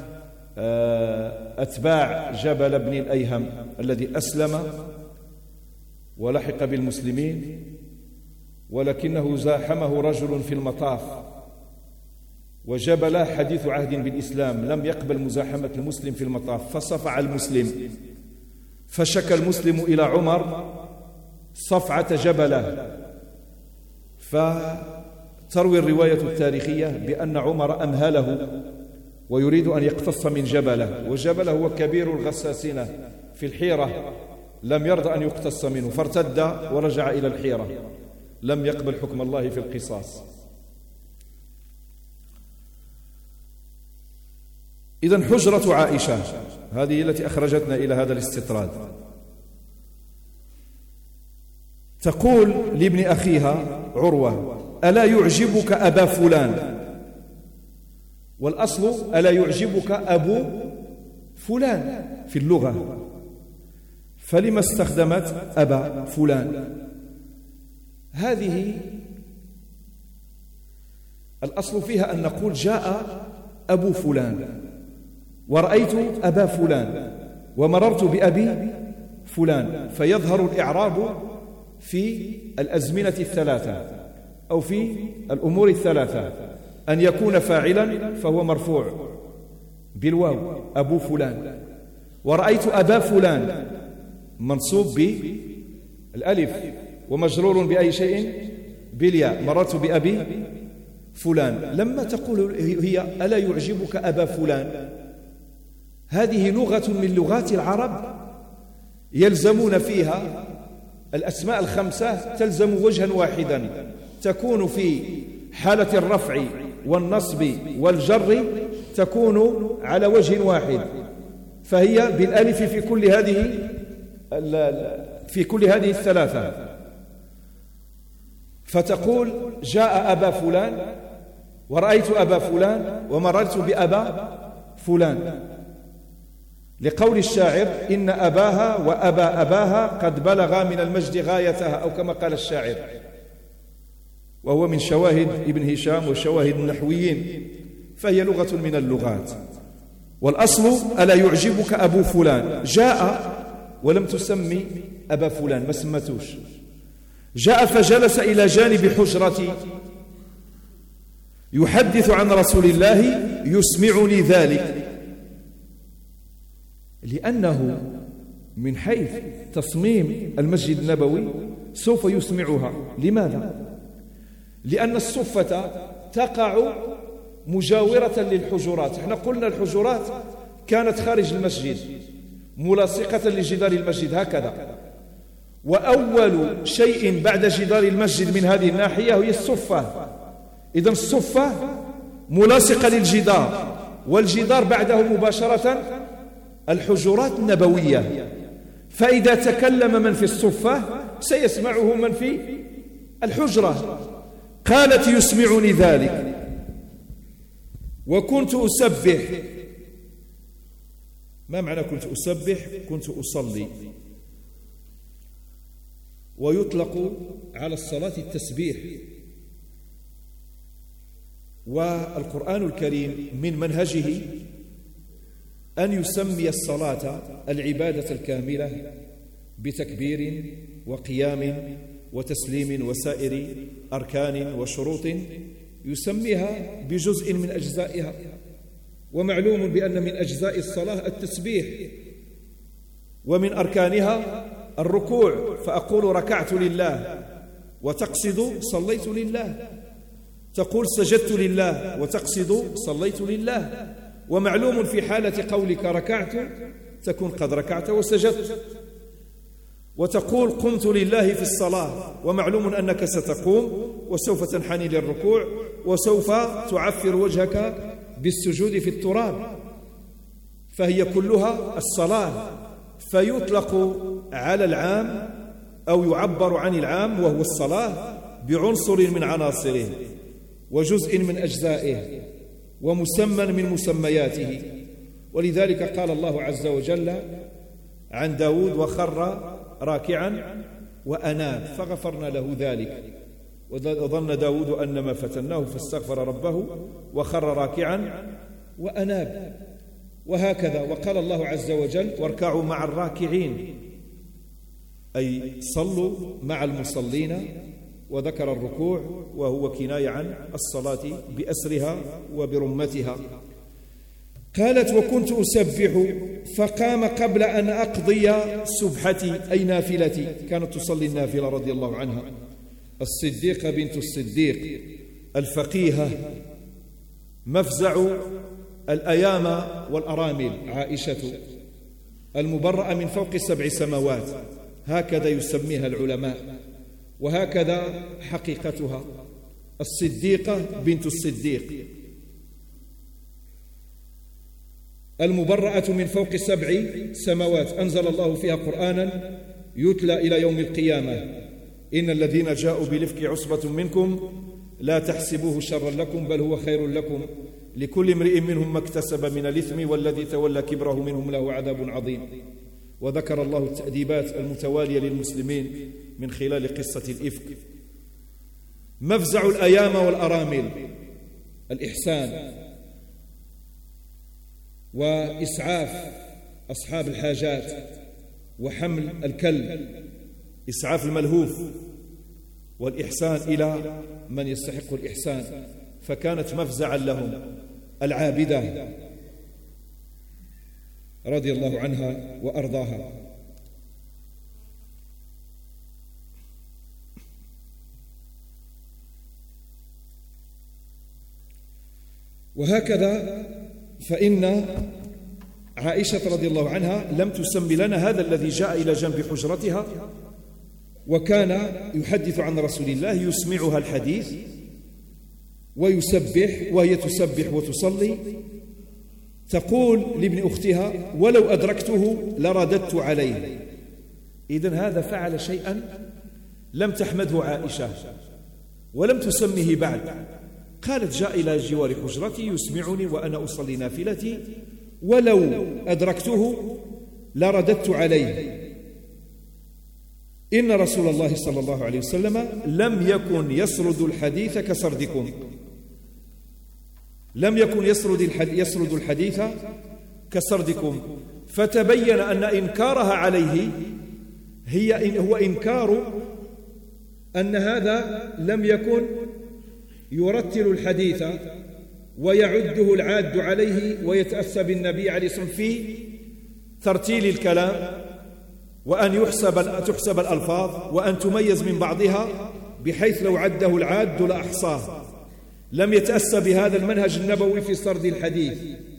أتباع جبل بن الأيهم الذي أسلم ولحق بالمسلمين، ولكنه زاحمه رجل في المطاف، وجبل حديث عهد بالإسلام لم يقبل مزاحمة المسلم في المطاف، فصفع المسلم، فشكى المسلم إلى عمر صفعة جبله. فتروي الرواية التاريخية بأن عمر أمهله ويريد أن يقتص من جبله، وجبله هو كبير الغساسين في الحيرة، لم يرضى أن يقتص منه، فارتد ورجع إلى الحيرة، لم يقبل حكم الله في القصاص. إذن حجرة عائشة هذه التي أخرجتنا إلى هذا الاستطراد. تقول لابن أخيها عروة: ألا يعجبك أبا فلان؟ والأصل ألا يعجبك أبو فلان في اللغة، فلما استخدمت أبا فلان؟ هذه الأصل فيها أن نقول جاء أبو فلان، ورأيت أبا فلان، ومررت بأبي فلان، فيظهر الإعراب في الأزمنة الثلاثة أو في الأمور الثلاثة: أن يكون فاعلا فهو مرفوع بالواو أبو فلان، ورأيت أبا فلان منصوب بالألف، ومجرور بأي شيء؟ بالياء. مررت بأبي فلان. لما تقول هي ألا يعجبك أبا فلان، هذه لغة من لغات العرب يلزمون فيها الأسماء الخمسة تلزم وجها واحدا، تكون في حالة الرفع والنصب والجر تكون على وجه واحد، فهي بالألف في كل هذه الثلاثة. فتقول جاء أبا فلان، ورأيت أبا فلان، ومررت بأبا فلان، لقول الشاعر إن أباها وأبا أباها قد بلغا من المجد غايتها، أو كما قال الشاعر، وهو من شواهد ابن هشام وشواهد النحويين، فهي لغة من اللغات. والأصل ألا يعجبك أبو فلان، جاء ولم تسمي أبا فلان، ما سمتوش. جاء فجلس إلى جانب حجرتي يحدث عن رسول الله يسمعني ذلك، لأنه من حيث تصميم المسجد النبوي سوف يسمعها. لماذا؟ لأن الصفة تقع مجاورة للحجرات. احنا قلنا الحجرات كانت خارج المسجد ملاصقة لجدار المسجد هكذا، وأول شيء بعد جدار المسجد من هذه الناحية هي الصفة. إذن الصفة ملاصقة للجدار، والجدار بعده مباشرة الحجرات النبوية، فإذا تكلم من في الصفة سيسمعه من في الحجرة. قالت يسمعني ذلك وكنت أسبح. ما معنى كنت أسبح؟ كنت أصلي. ويطلق على الصلاة التسبيح. والقرآن الكريم من منهجه أن يسمي الصلاة العبادة الكاملة بتكبير وقيام وتسليم وسائر أركان وشروط، يسميها بجزء من أجزائها. ومعلوم بأن من أجزاء الصلاة التسبيح، ومن أركانها الركوع، فأقول ركعت لله وتقصد صليت لله، تقول سجدت لله وتقصد صليت لله. ومعلوم في حالة قولك ركعت تكون قد ركعت وسجدت، وتقول قمت لله في الصلاة، ومعلوم أنك ستقوم وسوف تنحني للركوع وسوف تعفر وجهك بالسجود في التراب، فهي كلها الصلاة. فيطلق على العام أو يعبر عن العام وهو الصلاة بعنصر من عناصره وجزء من أجزائه ومسمى من مسمياته. ولذلك قال الله عز وجل عن داود وخر راكعا وأناب فغفرنا له ذلك، وظن داود أن ما فتناه فاستغفر ربه وخر راكعا وأناب. وهكذا وقال الله عز وجل واركعوا مع الراكعين، أي صلوا مع المصلين، وذكر الركوع وهو كناية عن الصلاة بأسرها وبرمتها. قالت وكنت أسبح فقام قبل أن أقضي سبحتي أي نافلتي، كانت تصلي النافلة رضي الله عنها، الصديقة بنت الصديق الفقيهة مفزع الأيام والأرامل، عائشة المبرأة من فوق 7 سماوات، هكذا يسميها العلماء، وهكذا حقيقتها الصديقة بنت الصديق المبرأة من فوق 7 سماوات، أنزل الله فيها قرآنا يتلى إلى يوم القيامة. إن الذين جاءوا بالإفك عصبة منكم لا تحسبوه شرا لكم بل هو خير لكم لكل امرئ منهم ما اكتسب من الإثم والذي تولى كبره منهم له عذاب عظيم. وذكر الله التأديبات المتوالية للمسلمين من خلال قصة الإفك. مفزع الأيام والأرامل، الإحسان وإسعاف أصحاب الحاجات وحمل الكل، إسعاف الملهوف والإحسان إلى من يستحق الإحسان، فكانت مفزعا لهم العابدة رضي الله عنها وأرضاها. وهكذا فإن عائشة رضي الله عنها لم تسمي لنا هذا الذي جاء إلى جنب حجرتها وكان يحدث عن رسول الله، يسمعها الحديث ويسبح وهي تسبح وتصلي، تقول لابن أختها: ولو أدركته لرددت عليه. إذن هذا فعل شيئا لم تحمده عائشة ولم تسمه بعد. قالت: جاء إلى جوار حجرتي يسمعني وأنا أصلي نافلتي، ولو أدركته لرددت عليه. إن رسول الله صلى الله عليه وسلم لم يكن يسرد الحديث كسردكم، لم يكن يسرد الحديث كسردكم. فتبين أن إنكارها عليه هو إنكار أن هذا لم يكن يرتل الحديث ويعده العاد عليه ويتأسى بالنبي عليه الصلاة والسلام في ترتيل الكلام، وأن تحسب الألفاظ وأن تميز من بعضها بحيث لو عده العاد لأحصاه. لم يتأسى بهذا المنهج النبوي في سرد الحديث،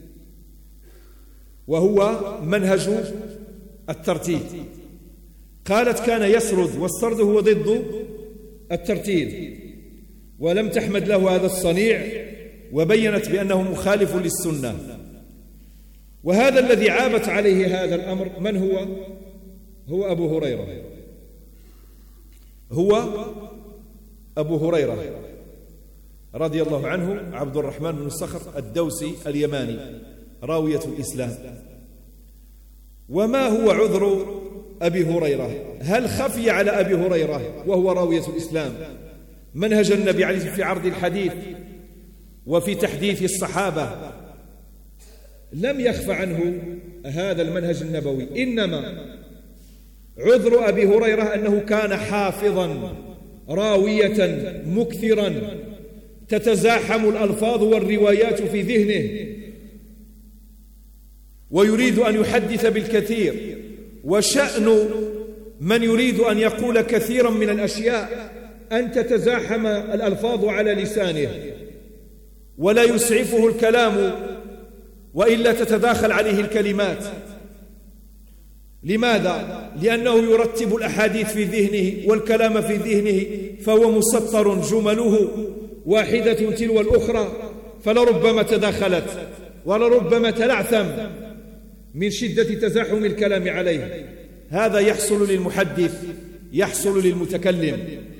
وهو منهج الترتيل. قالت: كان يسرد، والسرد هو ضد الترتيل، ولم تحمد له هذا الصنيع، وبينت بأنه مخالف للسنة. وهذا الذي عابت عليه هذا الأمر من هو؟ هو أبو هريرة. هو أبو هريرة رضي الله عنه، عبد الرحمن بن الصخر الدوسي اليماني، راوية الإسلام. وما هو عذر أبي هريرة؟ هل خفي على أبي هريرة وهو راوية الإسلام منهج النبي عليه الصلاة والسلام في عرض الحديث وفي تحديث الصحابة؟ لم يخف عنه هذا المنهج النبوي، إنما عذر أبي هريرة أنه كان حافظا راوية مكثرا تتزاحم الألفاظ والروايات في ذهنه، ويريد أن يحدث بالكثير. وشأن من يريد أن يقول كثيرا من الأشياء أن تتزاحم الألفاظ على لسانه ولا يسعفه الكلام، وإلا تتداخل عليه الكلمات. لماذا؟ لأنه يرتب الأحاديث في ذهنه والكلام في ذهنه، فهو مسطر جمله واحدة تلو الأخرى، فلربما تداخلت ولربما تلعثم من شدة تزاحم الكلام عليه. هذا يحصل للمحدث، يحصل للمتكلم.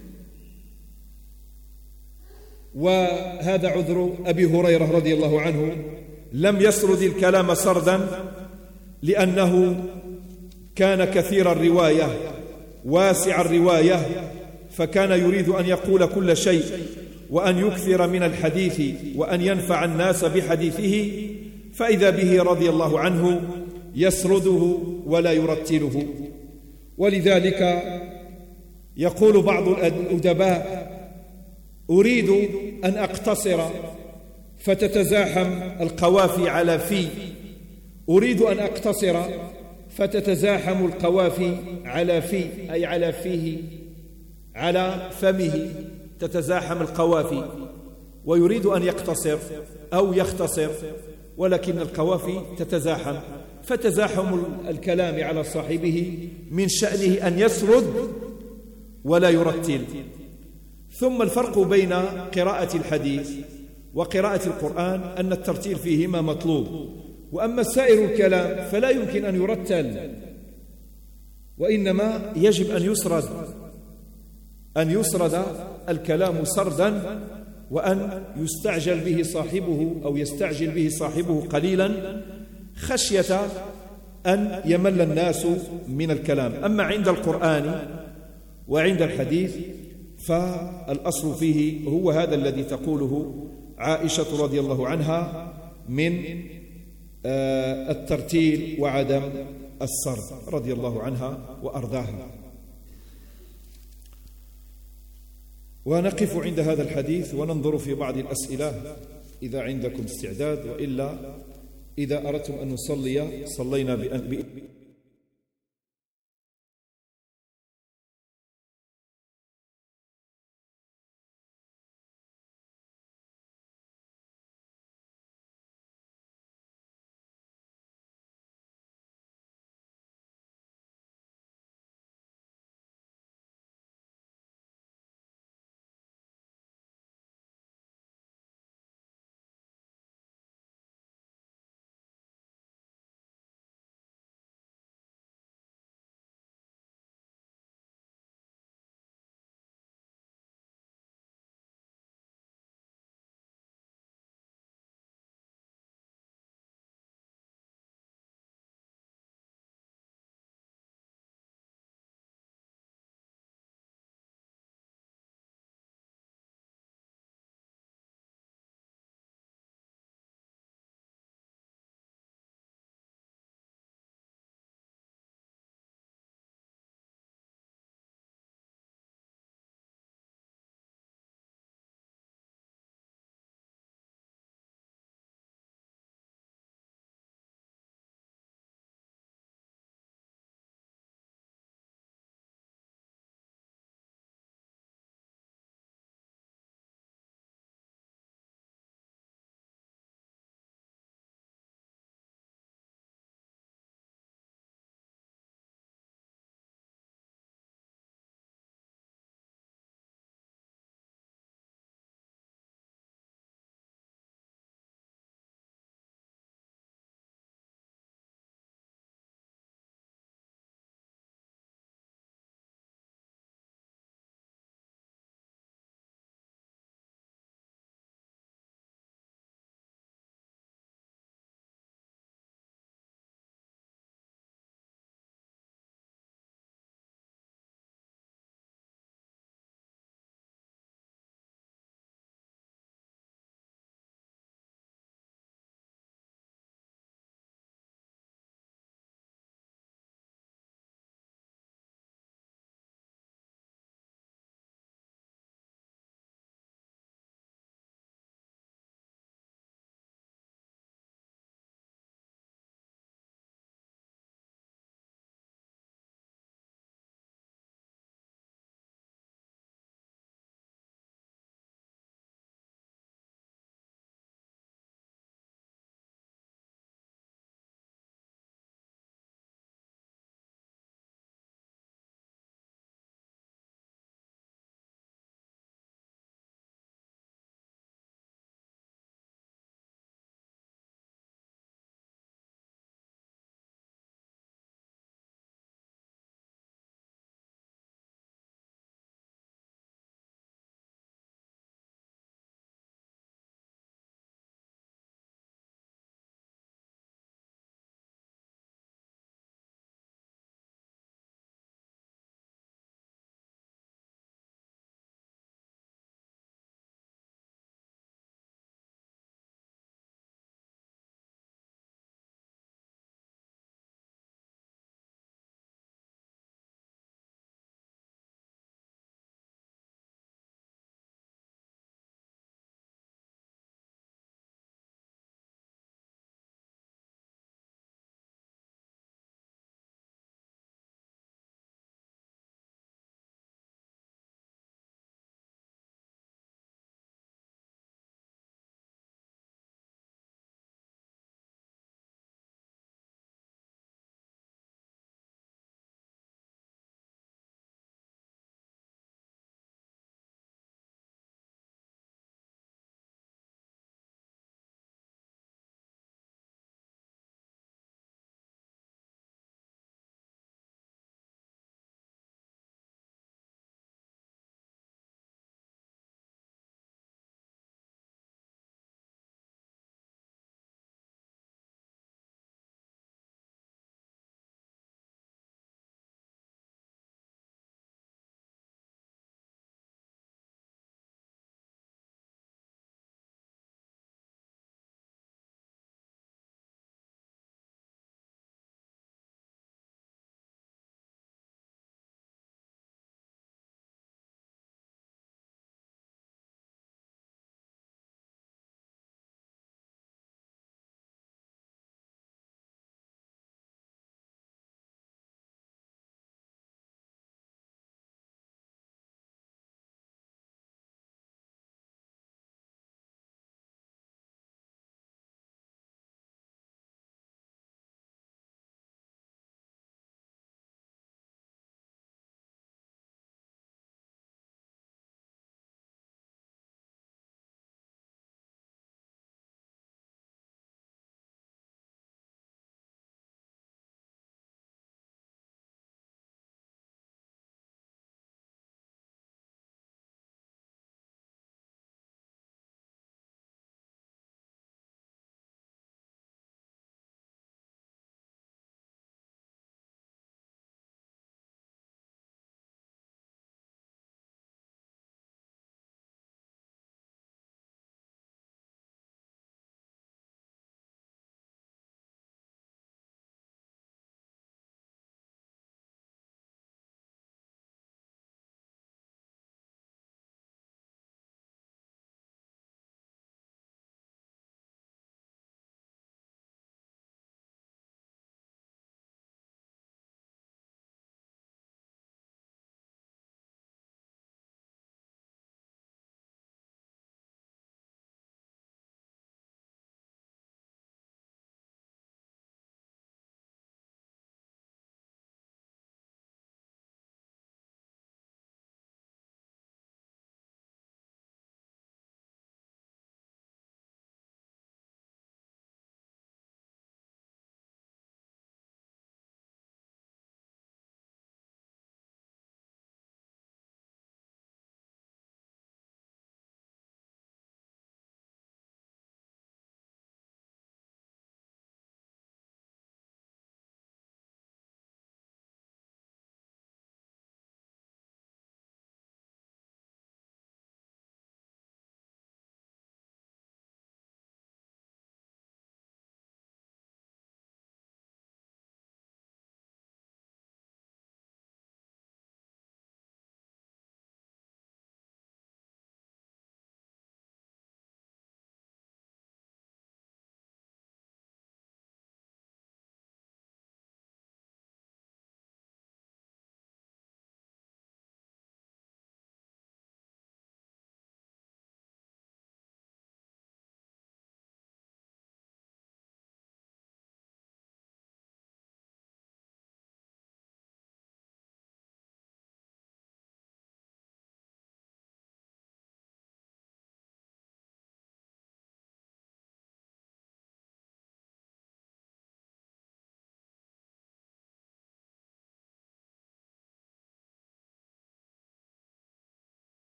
وهذا عذر أبي هريرة رضي الله عنه، لم يسرد الكلام سردا لأنه كان كثير الرواية واسع الرواية، فكان يريد أن يقول كل شيء وأن يكثر من الحديث وأن ينفع الناس بحديثه، فإذا به رضي الله عنه يسرده ولا يرتله. ولذلك يقول بعض الأدباء: أريد أن أقتصر فتتزاحم القوافي على في، أريد أن أقتصر فتتزاحم القوافي على في، أي على فيه، على فمه تتزاحم القوافي، ويريد أن يقتصر أو يختصر، ولكن القوافي تتزاحم، فتزاحم الكلام على صاحبه من شأنه أن يسرد ولا يرتل. ثم الفرق بين قراءة الحديث وقراءة القرآن أن الترتيل فيهما مطلوب، وأما سائر الكلام فلا يمكن أن يرتل، وإنما يجب أن يسرد الكلام سردا، وأن يستعجل به صاحبه أو يستعجل به صاحبه قليلا خشية أن يمل الناس من الكلام. أما عند القرآن وعند الحديث فالأصل فيه هو هذا الذي تقوله عائشة رضي الله عنها من الترتيل وعدم السرد رضي الله عنها وأرضاها. ونقف عند هذا الحديث وننظر في بعض الأسئلة إذا عندكم استعداد، وإلا إذا أردتم أن نصلي صلينا